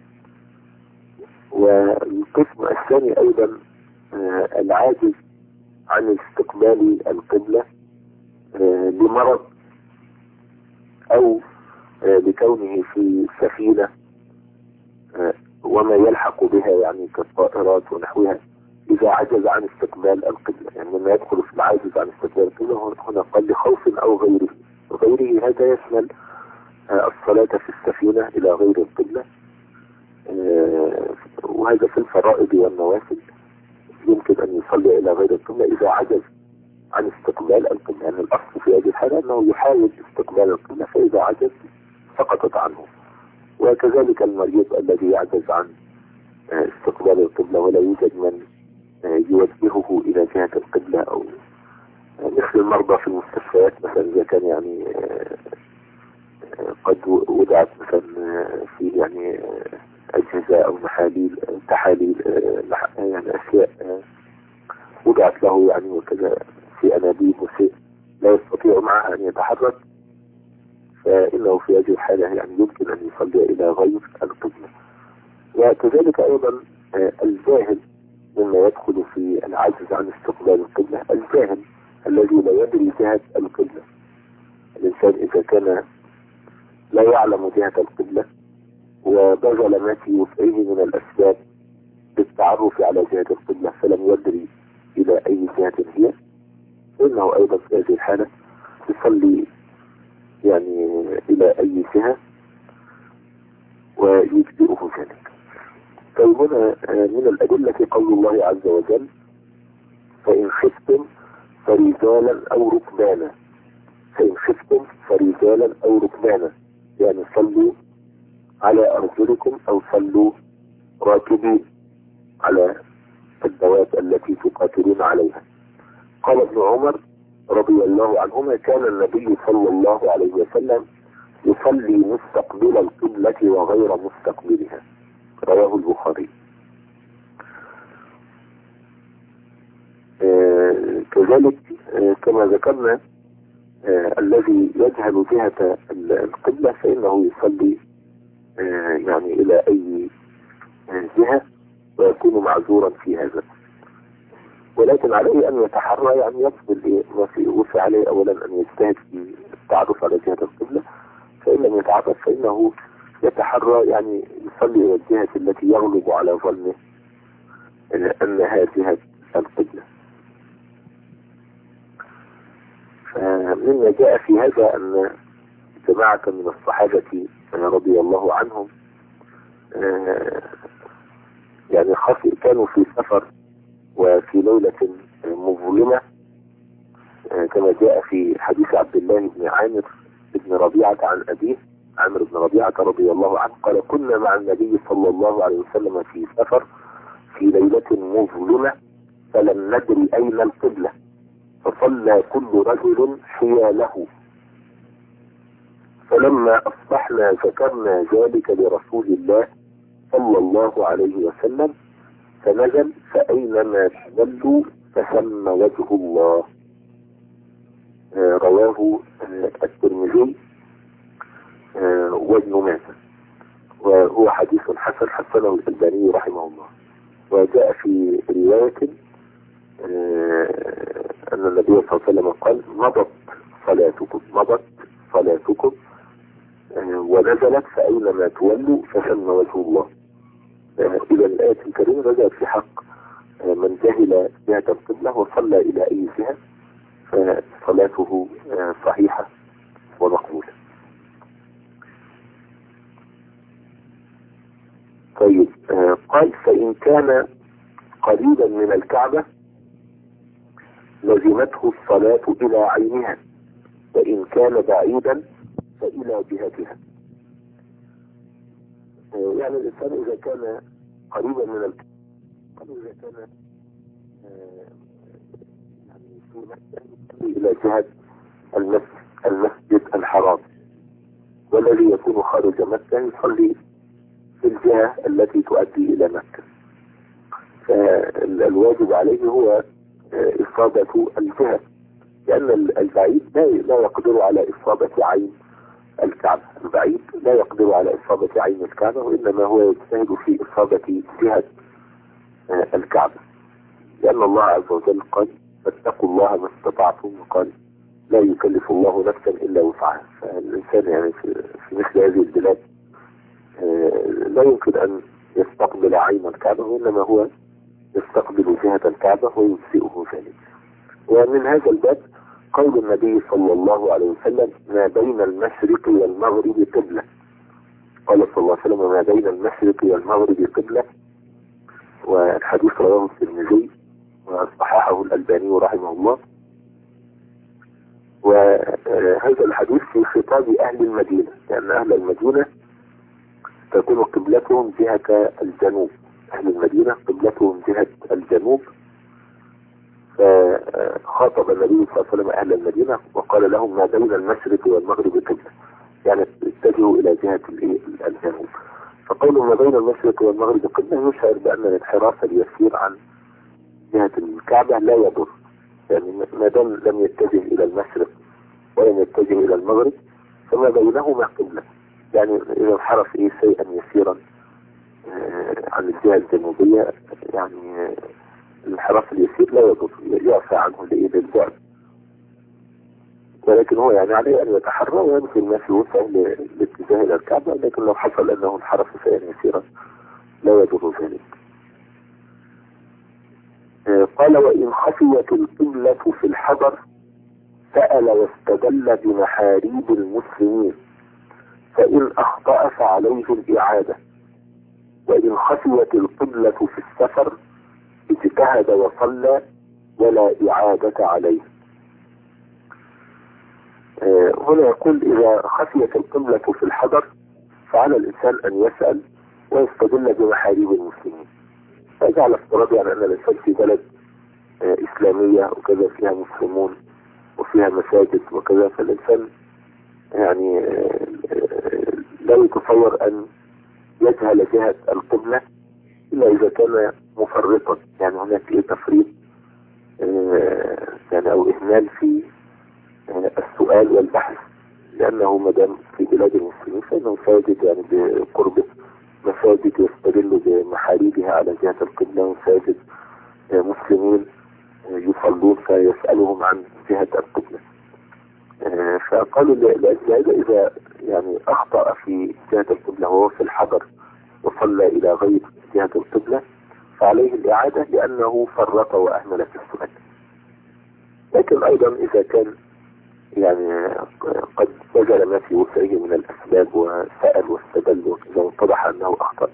والقسم الثاني أيضا العاجز عن استقبال القبلة لمرض أو لكونه في سفينة وما يلحق بها يعني كالطائرات ونحوها، إذا عجز عن استقبال القبلة، يعني لما يدخل في العاجز عن استقبال القبلة هنا قال لخوف أو غيره. وغيره هذا يشمل الصلاة في السفينة إلى غير القبلة، وهذا في الفرائض والنوافل يمكن أن يصلي إلى غير القبلة إذا عجز عن استقبال القبلة. يعني الأصل في هذه الحالة أنه يحاول استقبال القبلة، فإذا عجز سقطت عنه. وكذلك المريض الذي يعجز عن استقبال القبلة ولا يوجد من يوجهه إلى جهة القبلة، أو مثل المرضى في المستشفيات مثلا، إذا كان يعني قد وضعت مثلا في يعني أجهزة أو محاليل تحاليل يعني أشياء وضعت له يعني وكذا في أنابيب وشيء لا يستطيع معها أن يتحرك، فإنه في هذه الحالة يعني يمكن أن يصلي إلى غير القبلة. وكذلك أيضا الجاهل مما يدخل في العجز عن استقبال القبلة، الجاهل الذي لا يدري جهة القبلة. الإنسان إذا كان لا يعلم جهة القبلة وبذل ما في وسعه من الأسباب بالتعرف على جهة القبلة فلم يدري إلى أي جهة هي، إنه أيضا في هذه الحالة يصلي يعني إلى أي جهة ويجزئه ذلك. فهنا من الأدلة قول الله عز وجل فإن خفتم فرجالا أو ركبانا، فإن خفتم فرجالا أو ركبانا، يعني صلوا على أرجلكم أو صلوا راكبين على الدواب التي تقاتلون عليها. قال ابن عمر رضي الله عنهما كان النبي صلى الله عليه وسلم يصلي مستقبل القبلة وغير مستقبلها، رواه البخاري. آه كذلك آه كما ذكرنا آه الذي يجهل جهة القبلة فإنه يصلي آه يعني إلى أي آه جهة ويكون معذورا في هذا، ولكن عليه أن يتحرى يعني يقبل ما في وسع عليه أولا أن يجتهد في التعرف على جهة القبلة، فإن لم يتعرف فإنه يتحرى يعني يصلي إلى الجهة التي يغلب على ظنه أنها جهة القبلة. فمما جاء في هذا أن جماعة من الصحابة رضي الله عنهم يعني خاصة كانوا في سفر وفي ليلة مظلمة، كما جاء في حديث عبد الله بن عامر بن ربيعة عن أبيه عامر بن ربيعة رضي الله عنه قال كنا مع النبي صلى الله عليه وسلم في سفر في ليلة مظلمة فلم ندري أين القبلة فصلى كل رجل حياله، فلما أصبحنا ذكرنا ذلك لرسول الله صلى الله عليه وسلم فنزل فأينما تولوا فثم وجه الله. وحسنه الألباني رحمه الله. وجاء في رواية أن النبي صلى الله عليه وسلم قال مضت صلاتكم مضت صلاتكم ونزلت فأينما تولوا فثم وجه الله. إذا الآية الكريمة نزلت في حق من جهل جهة القبلة وصلى إلى أي جهة فصلاته صحيحة ومقبولة. طيب، قال فإن كان قريبا من الكعبة لزمته الصلاة إلى عينها، وإن كان بعيدا فإلى جهتها. يعني الإنسان إذا كان قريبا من الكعبة، إذا كان يعني إلى جهة المسجد, المسجد الحرام، والذي يكون خارج مكة يصلي في الجهة التي تؤدي إلى مكة. فالواجب عليه هو إصابة الجهة، لأن البعيد لا يقدر على إصابة عين الكعبة. البعيد لا يقدر على إصابة عين الكعبة، وإنما هو يجتهد في إصابة جهة الكعبة، لأن الله عز وجل قال فاتقوا الله ما استطعتم، وقال لا يكلف الله نفسا إلا وسعها. فالإنسان يعني في مثل هذه البلاد لا يمكن أن يستقبل عين الكعبة، وإنما هو يستقبل جهة الكعبة ويجزئه ذلك. ومن هذا الباب قول النبي صلى الله عليه وسلم ما بين المشرق والمغرب قبلة. قال صلى الله عليه وسلم ما بين المشرق والمغرب قبلة، والحديث رواه الترمذي وصححه الألباني رحمه الله. وهذا الحديث في خطاب أهل المدينة، لأن أهل المدينة تكون قبلتهم جهة الجنوب. أهل المدينة قبلتهم جهة الجنوب، فخاطب النبي صلى الله عليه وسلم أهل المدينة وقال لهم ما بين المشرق والمغرب قبلة، يعني اتجهوا إلى جهة الجنوب. فقول ما بين المشرق والمغرب قبلة يشعر بأن الانحراف اليسير عن جهة الكعبة لا يضر، يعني ما دام لم يتجه إلى المشرق ولم يتجه إلى المغرب فما بينهما قبلة. يعني إذا انحرف إيه شيئا يسيرا عن الجهة الجنوبية، يعني الانحراف اليسير لا يضر، يعفى عنه للبعد، ولكن هو يعني عليه أن يتحرى ويمكن ما في وسعه لاتجاه إلى الكعبة، لكن لو حصل أنه انحرف شيئا يسيرا لا يضر ذلك. قال وإن خفيت القبلة في الحضر سأل واستدل بمحاريب المسلمين، فإن أخطأ فعليه الإعادة، وإن خفيت القبلة في السفر اجتهد وصلى ولا إعادة عليه. هنا يقول إذا خفيت القبلة في الحضر فعلى الإنسان أن يسأل ويستدل بمحاريب المسلمين. فجعل افتراض يعني أن الإنسان في بلد إسلامية وكذا فيها مسلمون وفيها مساجد وكذا، فالإنسان يعني لا يتصور أن يجهل جهة القبلة إلا إذا كان مفرطا، يعني هناك إيه تفريط يعني أو إهمال في السؤال والبحث، لأنه مدام في بلاد المسلمين فإنه ساجد يعني بقرب مساجد يستدل بمحاريبها على جهة القبلة، وساجد مسلمين يصلون فيسألهم عن جهة القبلة. فقالوا لأجل إذا يعني أخطأ في جهة القبلة وهو في الحضر وصلى إلى غير جهة القبلة فعليه الإعادة لأنه فرط وأهمل في السؤال. لكن أيضا إذا كان يعني قد بذل ما في وسعه من الأسباب وسأل واستدل وكذا واتضح أنه أخطأ،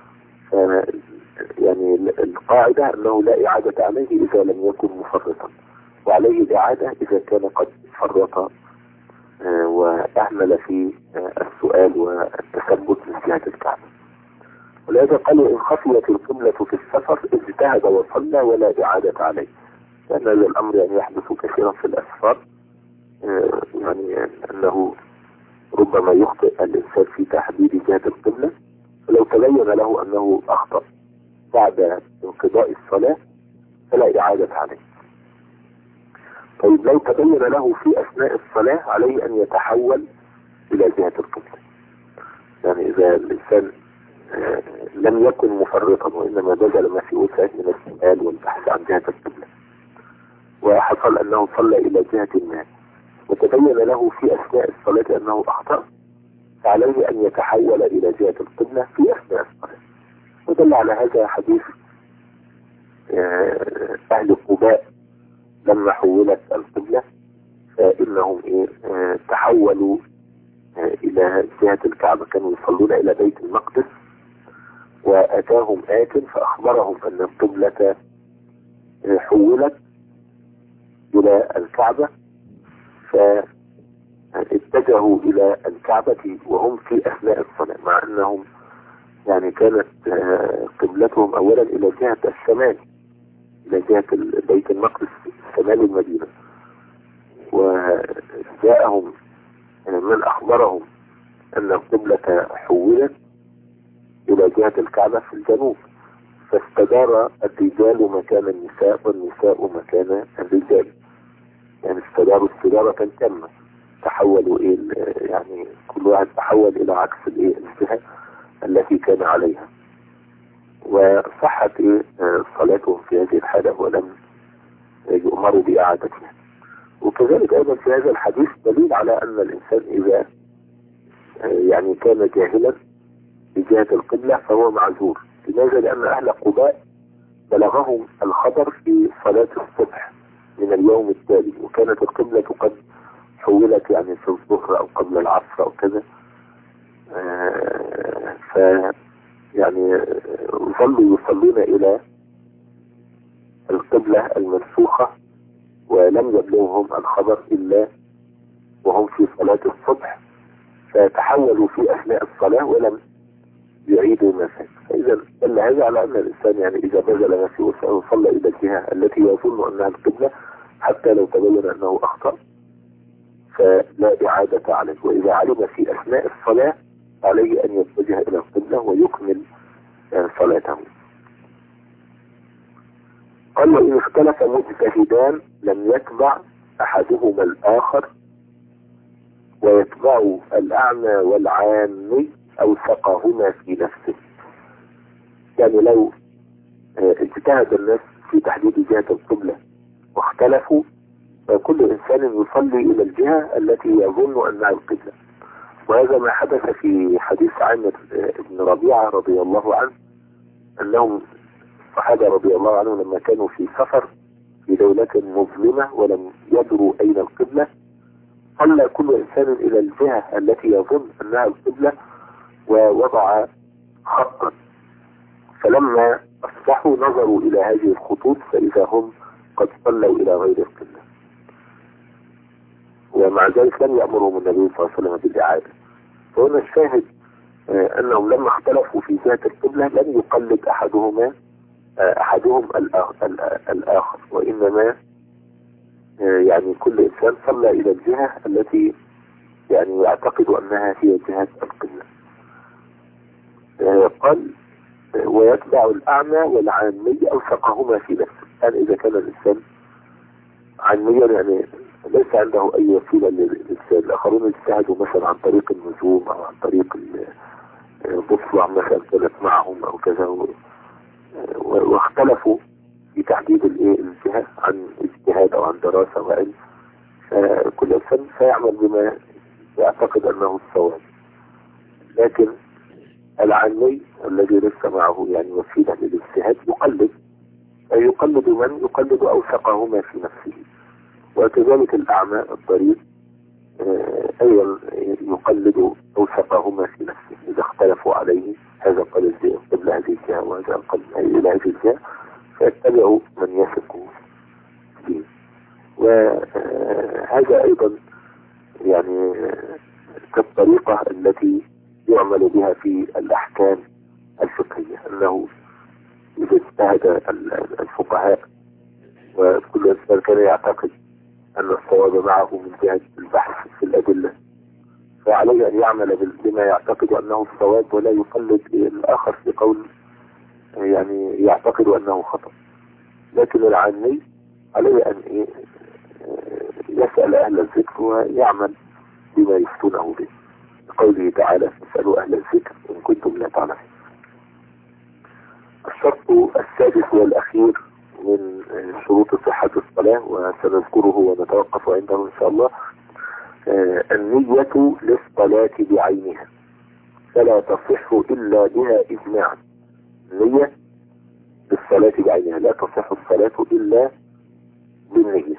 يعني القاعدة أنه لا إعادة عليه إذا لم يكن مفرطا، وعليه الإعادة إذا كان قد فرط وأهمل في السؤال والتثبت من جهة الكعبة. ولهذا قالوا إن خفيت القبلة في السفر اجتهد وصلى ولا إعادة عليه، لأن هذا الأمر يعني يحدث كثيرا في الأسفار، يعني أنه ربما يخطئ الإنسان في تحديد جهة القبلة، فلو تبين له أنه أخطأ بعد انقضاء الصلاة فلا إعادة عليه. طيب لو تبين له في أثناء الصلاة عليه أن يتحول إلى جهة القبلة، يعني إذا الإنسان لم يكن مفرطا، وإنما بذل ما في وسعه من السؤال والبحث عن جهة القبلة. وحصل أنه صلى إلى جهة ما، وتبين له في أثناء الصلاة أنه أخطأ، فعليه أن يتحول إلى جهة القبلة في أثناء الصلاة. ودل على هذا حديث أهل قباء لما حولت القبلة فإنهم تحولوا إلى جهة الكعبة، كانوا يصلون إلى بيت المقدس، وأتاهم آت فأخبرهم أن القبلة حولت إلى الكعبة، فاتجهوا إلى الكعبة وهم في أثناء الصلاة، مع أنهم يعني كانت قبلتهم أولا إلى جهة الشمال، إلى جهة بيت المقدس شمال المدينة. وجاءهم من أخبرهم أن القبلة حولت إلى جهة الكعبة في الجنوب، فاستدار الرجال مكان النساء والنساء مكان الرجال، يعني استداروا استدارة تامة، تحولوا إيه يعني كل واحد تحول إلى عكس الإيه الجهة التي كان عليها. وصحت إيه صلاتهم في هذه الحالة ولم يؤمروا بإعادتها. وكذلك أيضا في هذا الحديث دليل على أن الإنسان إذا يعني كان جاهلا بجهة القبلة فهو معذور. لماذا؟ لأن أهل قباء بلغهم الخبر في صلاة الصبح من اليوم التالي، وكانت القبلة قد حولت يعني في الظهر أو قبل العصر أو كذا، ف يعني ظلوا يصلون إلى القبلة المنسوخة، ولم يبلغهم الخبر إلا وهم في صلاة الصبح، فتحولوا في أثناء الصلاة ولم يعيدوا ما فات. فإذا دل هذا على أن الإنسان يعني إذا بذل ما فيه وصلى إلى الجهة التي يظن أنها القبلة حتى لو تبين أنه أخطأ فلا إعادة عليه. وإذا علم في أثناء الصلاة عليه أن يتجه إلى القبلة ويكمل صلاته. قال: وإن اختلف مجتهدان لم يتبع أحدهما الآخر، ويتبع الأعمى والعامي أوثقهما في نفسه. يعني لو اجتهد الناس في تحديد جهة القبلة واختلفوا، فكل إنسان يصلي إلى الجهة التي يظن أنها القبلة. وهذا ما حدث في حديث عامر بن ربيعة رضي الله عنه، أنهم الصحابة رضي الله عنهم لما كانوا في سفر في دولة مظلمة ولم يدروا أين القبلة، صلى كل إنسان إلى الجهة التي يظن أنها القبلة ووضع خطا، فلما أصبحوا نظروا إلى هذه الخطوط فإذا هم قد صلوا إلى غير القبلة. ومع ذلك لم يأمرهم النبي صلى الله عليه وسلم بالإعادة. فهنا الشاهد أنهم لما اختلفوا في جهة القبلة لم يقلد أحدهما أحدهم الآخر، وإنما يعني كل إنسان صلى إلى الجهة التي يعني يعتقد أنها هي جهة القبلة. قال: ويتبع الأعمى والعامي أوثقهما في نفسه. يعني إذا كان الإنسان عاميا يعني ليس عنده أي وسيلة للإرشاد، الآخرون اجتهدوا مثلا عن طريق النجوم أو عن طريق بصوا عن مثلا كانت معهم أو كذا، واختلفوا في تحديد الجهة عن اجتهاد أو عن دراسة وعلم، فكل إنسان سيعمل بما يعتقد أنه الصواب. لكن العامي الذي ليس معه يعني وسيلة للاجتهاد يقلد، يقلد من يقلد أوثقهما في نفسه. وكذلك الأعمى الضرير أيضا يقلد أوثقهما في نفسه. إذا اختلفوا عليه هذا قال قبل هذه الجهة وهذا قال إلى هذه الجهة فيتبعوا من يثق به. وهذا أيضا يعني كالطريقة التي يعمل بها في الأحكام الفقهية، أنه إذا اجتهد الفقهاء وكل إنسان كان يعتقد أن الصواب معه من جهة البحث في الأدلة، فعليه أن يعمل بما يعتقد أنه الصواب ولا يقلد الآخر في قول يعني يعتقد أنه خطأ. لكن العامي عليه أن يسأل أهل الذكر ويعمل بما يفتونه به، قوله تعالى: اسألوا أهل الذكر إن كنتم لا تعلمون. الشرط السادس والأخير من شروط صحة الصلاة وسنذكره ونتوقف عنده إن شاء الله، النية للصلاة بعينها، فلا تصح إلا بها إجماعا. النية للصلاة بعينها، لا تصح الصلاة إلا بالنية.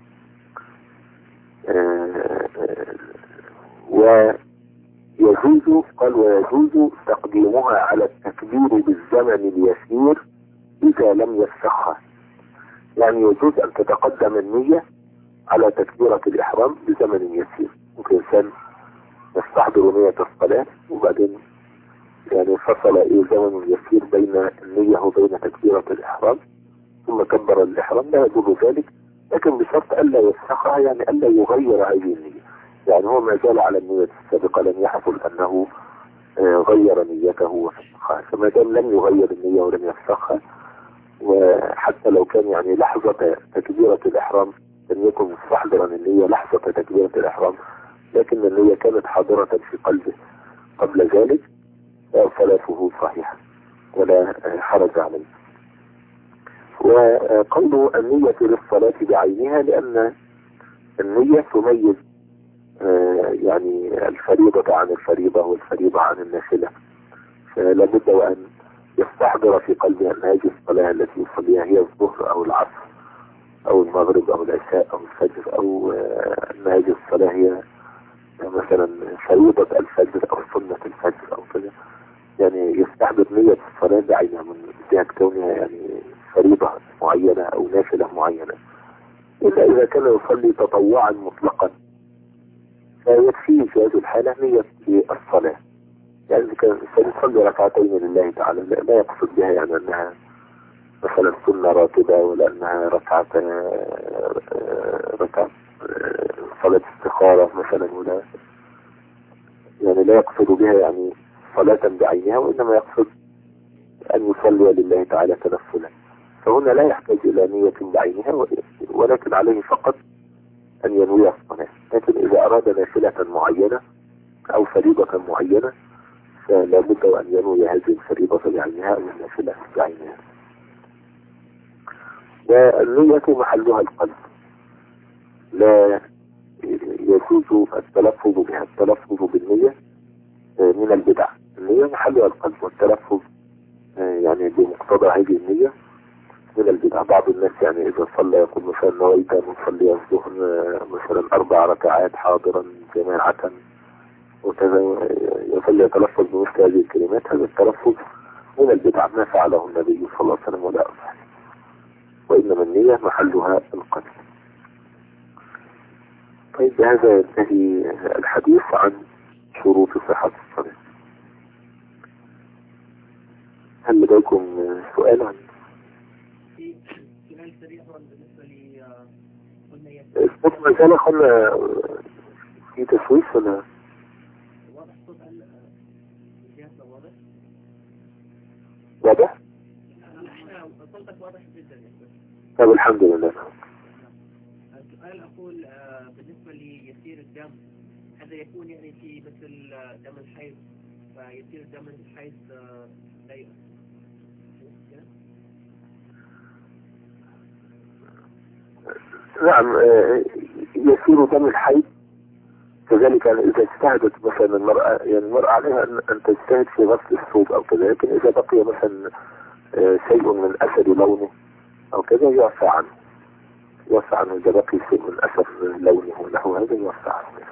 ويجوز قال ويجوز تقديمها على التكبير بالزمن اليسير إذا لم يفسخها، يعني يجوز أن تتقدم النية على تكبيرة الإحرام بزمن يسير. ممكن إنسان يستحضر نية الصلاة وبعدين يعني فصل إيه زمن يسير بين النية وبين تكبيرة الإحرام ثم كبر الإحرام، لا يجوز ذلك، لكن بشرط ألا يفسخها، يعني ألا يغير هذه النية، يعني هو ما زال على النية السابقة، لم يحصل أنه غير نيته وفسخها، فما دام لم يغير النية ولم يفسخها، وحتى لو كان يعني لحظة تكبيرة الإحرام لم يكن مستحضرا النية لحظة تكبيرة الإحرام، لكن النية كانت حاضرة في قلبه قبل ذلك، صلاته صحيحة ولا حرج عليه. وقوله النية للصلاة بعينها، لأن النية تميز يعني الفريضة عن الفريضة والفريضة عن النافلة، فلا بد وأن يستحضر في قلبه أن هذه الصلاة التي يصليها هي الظهر أو العصر أو المغرب أو العشاء أو الفجر، أو أن هذه الصلاة هي مثلا فريضة الفجر أو سنة الفجر أو كذا، يعني يستحضر نية الصلاة بعينها من جهة كونها يعني فريضة معينة أو نافلة معينة، إلا إذا كان يصلي تطوعا مطلقا فيكفيه في هذه الحالة نية الصلاة، يعني إذا كان يصلي ركعتين لله تعالى لا يقصد بها يعني أنها مثلا سنة راتبة ولا أنها ركعة ركعة صلاة استخارة مثلا، ولا يعني لا يقصد بها يعني صلاة بعينها، وإنما يقصد أن يصلي لله تعالى تنفلا، فهنا لا يحتاج إلى نية بعينها، ولكن عليه فقط أن ينوي الصلاة. لكن إذا أراد نافلة معينة أو فريضة معينة فلا بد أن ينوي هذه الفريضة بعينها أو النافلة بعينها. والنية محلها القلب، لا يجوز التلفظ بها، التلفظ بالنية من البدع، النية محلها القلب، والتلفظ يعني بمقتضى هذه النية من البدع. بعض الناس يعني إذا صلى يقول مثلا نويت أن نصلي الظهر مثلا أربع ركعات حاضرا جماعة وكذا، يصلي يتلفظ بمثل هذه الكلمات، هذا التلفظ من البدع ما فعله النبي صلى الله عليه وسلم ولا أصحابه، وإنما النية محلها القلب. طيب بهذا ينتهي الحديث عن شروط صحة الصلاة. هل لديكم سؤال عن سؤال سريع بالنسبة لي قلنا الصوت ما زال قلنا في تسويف ولا واضح صوت الجهاز واضح؟ واضح؟ صوتك واضح جدا. طب الحمد لله. السؤال أقول بالنسبة ليسير الدم، هذا يكون يعني في مثل دم الحيض، فيسير دم الحيض لا يؤثر. نعم يسير دم الحيض كذلك، يعني إذا اجتهدت مثلا المرأة، يعني المرأة عليها أن تجتهد في غسل الثوب أو كذا، لكن إذا بقي مثلا شيء من أثر لونه أو كذا يعفى عنه، يعفى عنه إذا بقي شيء من أثر لونه ونحو هذا يعفى عنه.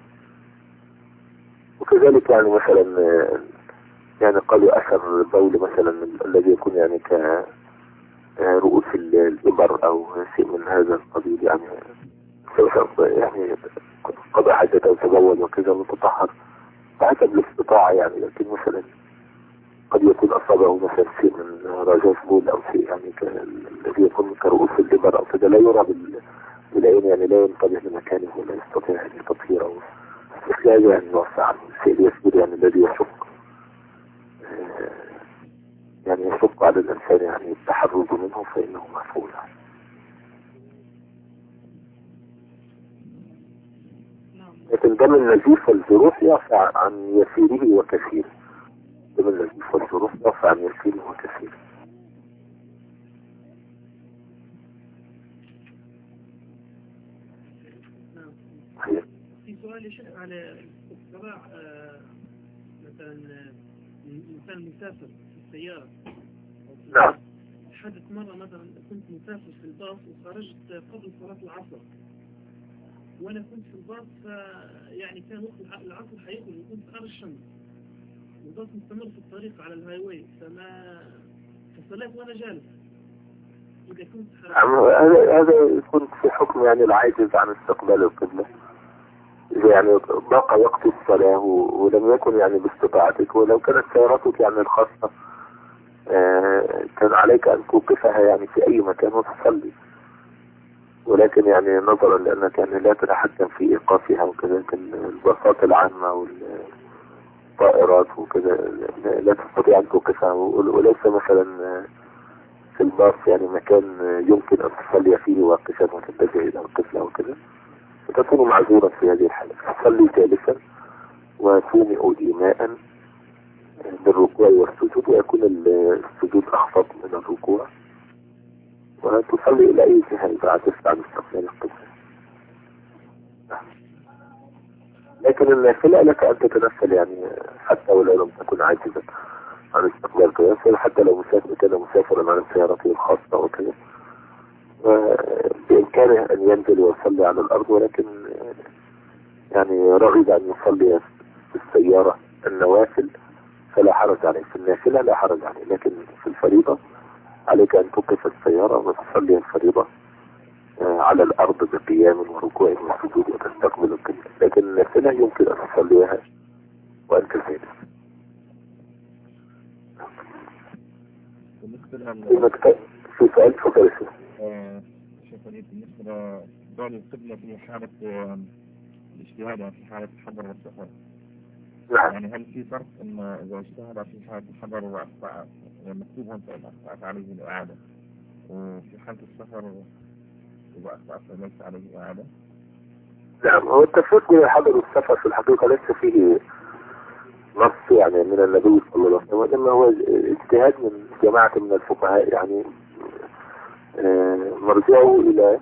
وكذلك يعني مثلا يعني قالوا أثر البول مثلا الذي يكون يعني كرؤوس الإبر أو شيء من هذا القبيل، يعني يعني قضى حاجته وتبول وكذا وتطهر بحسب الاستطاعة يعني، لكن مثلا قد يكون أصابه مثلا شيء من رجاج بول أو شيء يعني الذي يكون كرؤوس الإبر أو كذا لا يرى بالعين، يعني لا ينتبه لمكانه ولا يستطيع يعني تطهيره، استخلاج يعني يوسع عنه الشيء يسبر يعني الذي يشق يعني يشق على الإنسان يعني التحرز منه فإنه مفعول. لكن دم النزيف والجروح يرفع عن يسيره وكثيره، دم النزيف والجروح يرفع عن يسيره وكثيره. في سؤال يا شيخ على الصراع آه مثلا إنسان مسافر في السيارة. نعم. حدث مرة مثلا كنت مسافر في الباص وخرجت قبل صلاة العصر، وأنا كنت في الباص يعني كان وقت العصر حيقول وكنت أرى الشمس والباص مستمر في الطريق على الهاي واي، فما فصليت وأنا جالس. إذا كنت هذا هذا يكون في حكم يعني العاجز عن استقبال القبلة، يعني بقى وقت الصلاة ولم يكن يعني باستطاعتك، ولو كانت سيارتك يعني الخاصة آه كان عليك أن توقفها يعني في أي مكان وتصلي، ولكن يعني نظرا لأنك يعني لا تتحكم في إيقافها وكذلك الباصات العامة والطائرات وكذا لا تستطيع أن توقفها، وليس مثلا في الباص يعني مكان يمكن أن تصلي فيه واقفا وتتجه إلى القبلة وكذا، فتكون معذورا في هذه الحالة. تصلي جالسا وتومئ إيماء بالركوع والسجود، ويكون السجود أخفض من الركوع، وتصلي إلى أي جهة إذا عجزت عن استقبال القبلة. لكن النافلة لك أن تتنفل يعني حتى ولو لم تكن عاجزا عن استقبال القبلة، حتى لو مسافر كان مسافرا على سيارته الخاصة وكذا بإمكانه أن ينزل ويصلي على الأرض، ولكن يعني رغب أن يصلي في السيارة النوافل فلا حرج عليه. في النافلة لا حرج عليه، لكن في الفريضة عليك أن توقف السيارة وتصلي الفريضة على الأرض بقيام وركوع وسجود وتستقبل القبلة، لكن النافلة يمكن أن تصليها وأنت جالس. في سؤال تفضل شيخ وليد، بالنسبة لدول القبلة في حالة الاجتهاد في حالة الحضر والسفر، يعني هل في فرق أن إذا اجتهد في حالة الحضر وأخطأ مكتوبهم فأخطأت عليه الإعادة، وفي حالة السفر إذا أخطأت فليس عليه إعادة؟ نعم، هو التفريق بين الحضر والسفر في الحقيقة ليس فيه نص يعني من النبي صلى الله عليه وسلم، وإنما هو اجتهاد من جماعة من الفقهاء، يعني مرجعوا إلى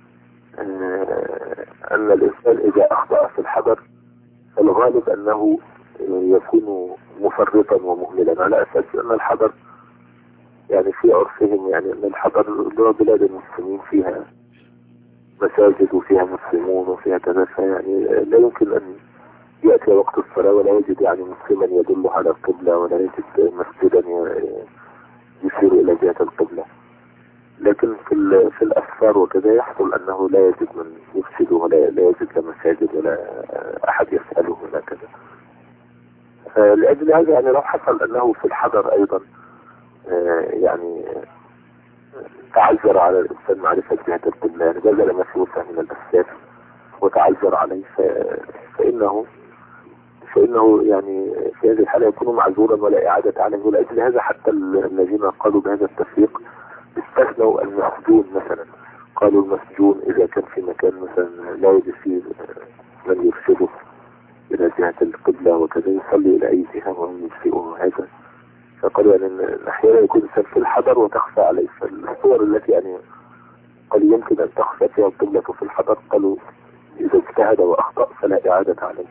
أن الإنسان إذا أخطأ في الحضر فالغالب أنه يكون مفرطا ومهملا، على أساس أن الحضر يعني في عرفهم يعني أن الحضر دول بلاد المسلمين فيها مساجد وفيها مسلمون وفيها كذا، يعني لا يمكن أن يأتي وقت الصلاة ولا يجد يعني مسلما يدل على القبلة ولا يجد مسجدا يشير إلى جهة القبلة. لكن في في الأسفار وكذا يحصل أنه لا يجد من يفسد ولا لا يجد مساجد ولا أحد يسأله ولا كذا. لأجل هذا يعني لو حصل أنه في الحضر أيضا يعني تعذر على الإنسان معرفة جهة القبلة، يعني بذل ما فيه من الأسباب وتعذر عليه فإنه فإنه يعني في هذه الحالة يكون معذورا ولا إعادة عليه. ولأجل هذا حتى الذين قالوا بهذا التفريق استثنوا المسجون مثلا، قالوا المسجون إذا كان في مكان مثلا لا يجد فيه من يرشده إلى جهة القبلة وكذا يصلي إلى أي جهة ومن يجزئه هذا. فقالوا يعني أحيانا يكون الإنسان في الحضر وتخفى عليه، فالصور التي يعني قال يمكن أن تخفى فيها القبلة في الحضر قالوا إذا اجتهد وأخطأ فلا إعادة عليه.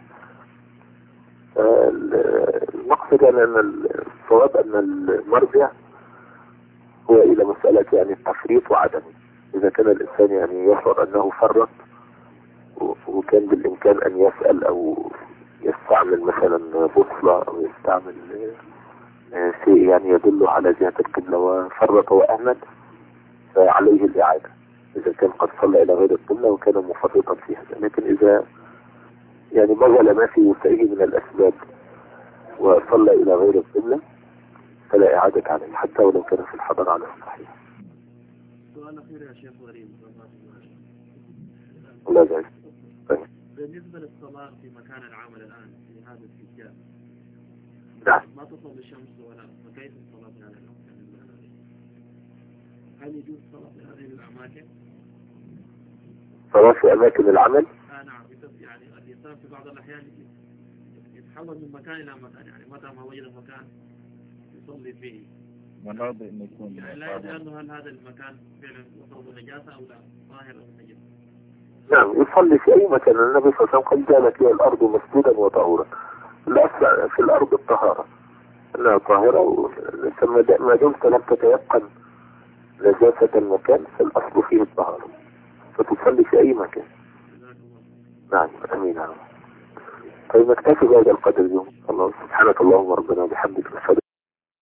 المقصد يعني أن الصواب أن المرجع هو إلى مسألة يعني التفريط وعدمه. إذا كان الإنسان يعني يشعر أنه فرط وكان بالإمكان أن يسأل أو يستعمل مثلا بوصلة أو يستعمل شيء يعني يدل على جهة القبلة وفرط وأهمل فعليه الإعادة إذا كان قد صلى إلى غير القبلة وكان مفرطا فيها. لكن إذا يعني بذل ما في وسعه من الأسباب وصلى إلى غير القبلة فلا إعادة عليه حتى ولو كان في الحضر على الصحيح. سؤال أخير يا شيخ وليد، لا ذلك بالنسبة للصلاة في مكان العمل الآن في هذا الاتجاه نعم ما تصل الشمس ولا فكيف الصلاة في هذا الأماكن؟ هل يجوز الصلاة في هذه الأماكن؟ صلاة في أماكن العمل؟ آه نعم، يعني الإنسان في بعض الأحيان يتحول من مكان إلى مكان، يعني متى ما وجد مكان يصلي فيه ولا بد أن يكون يعني لا يدري أنه هل هذا المكان فعلا وصل بالنجاسة أو لا، ظاهر أو نجس. نعم يصلي في أي مكان. النبي صلى الله عليه وسلم قال جعلت لي الأرض مسجدا وطهورا. الأصل في الأرض الطهارة أنها طاهرة، ما دمت لم تتيقن نجاسة المكان فالأصل فيه الطهارة، فتصلي في أي مكان. نعم أمين. طيب نكتفي بهذا القدر اليوم. الله سبحانك اللهم ربنا وبحمدك.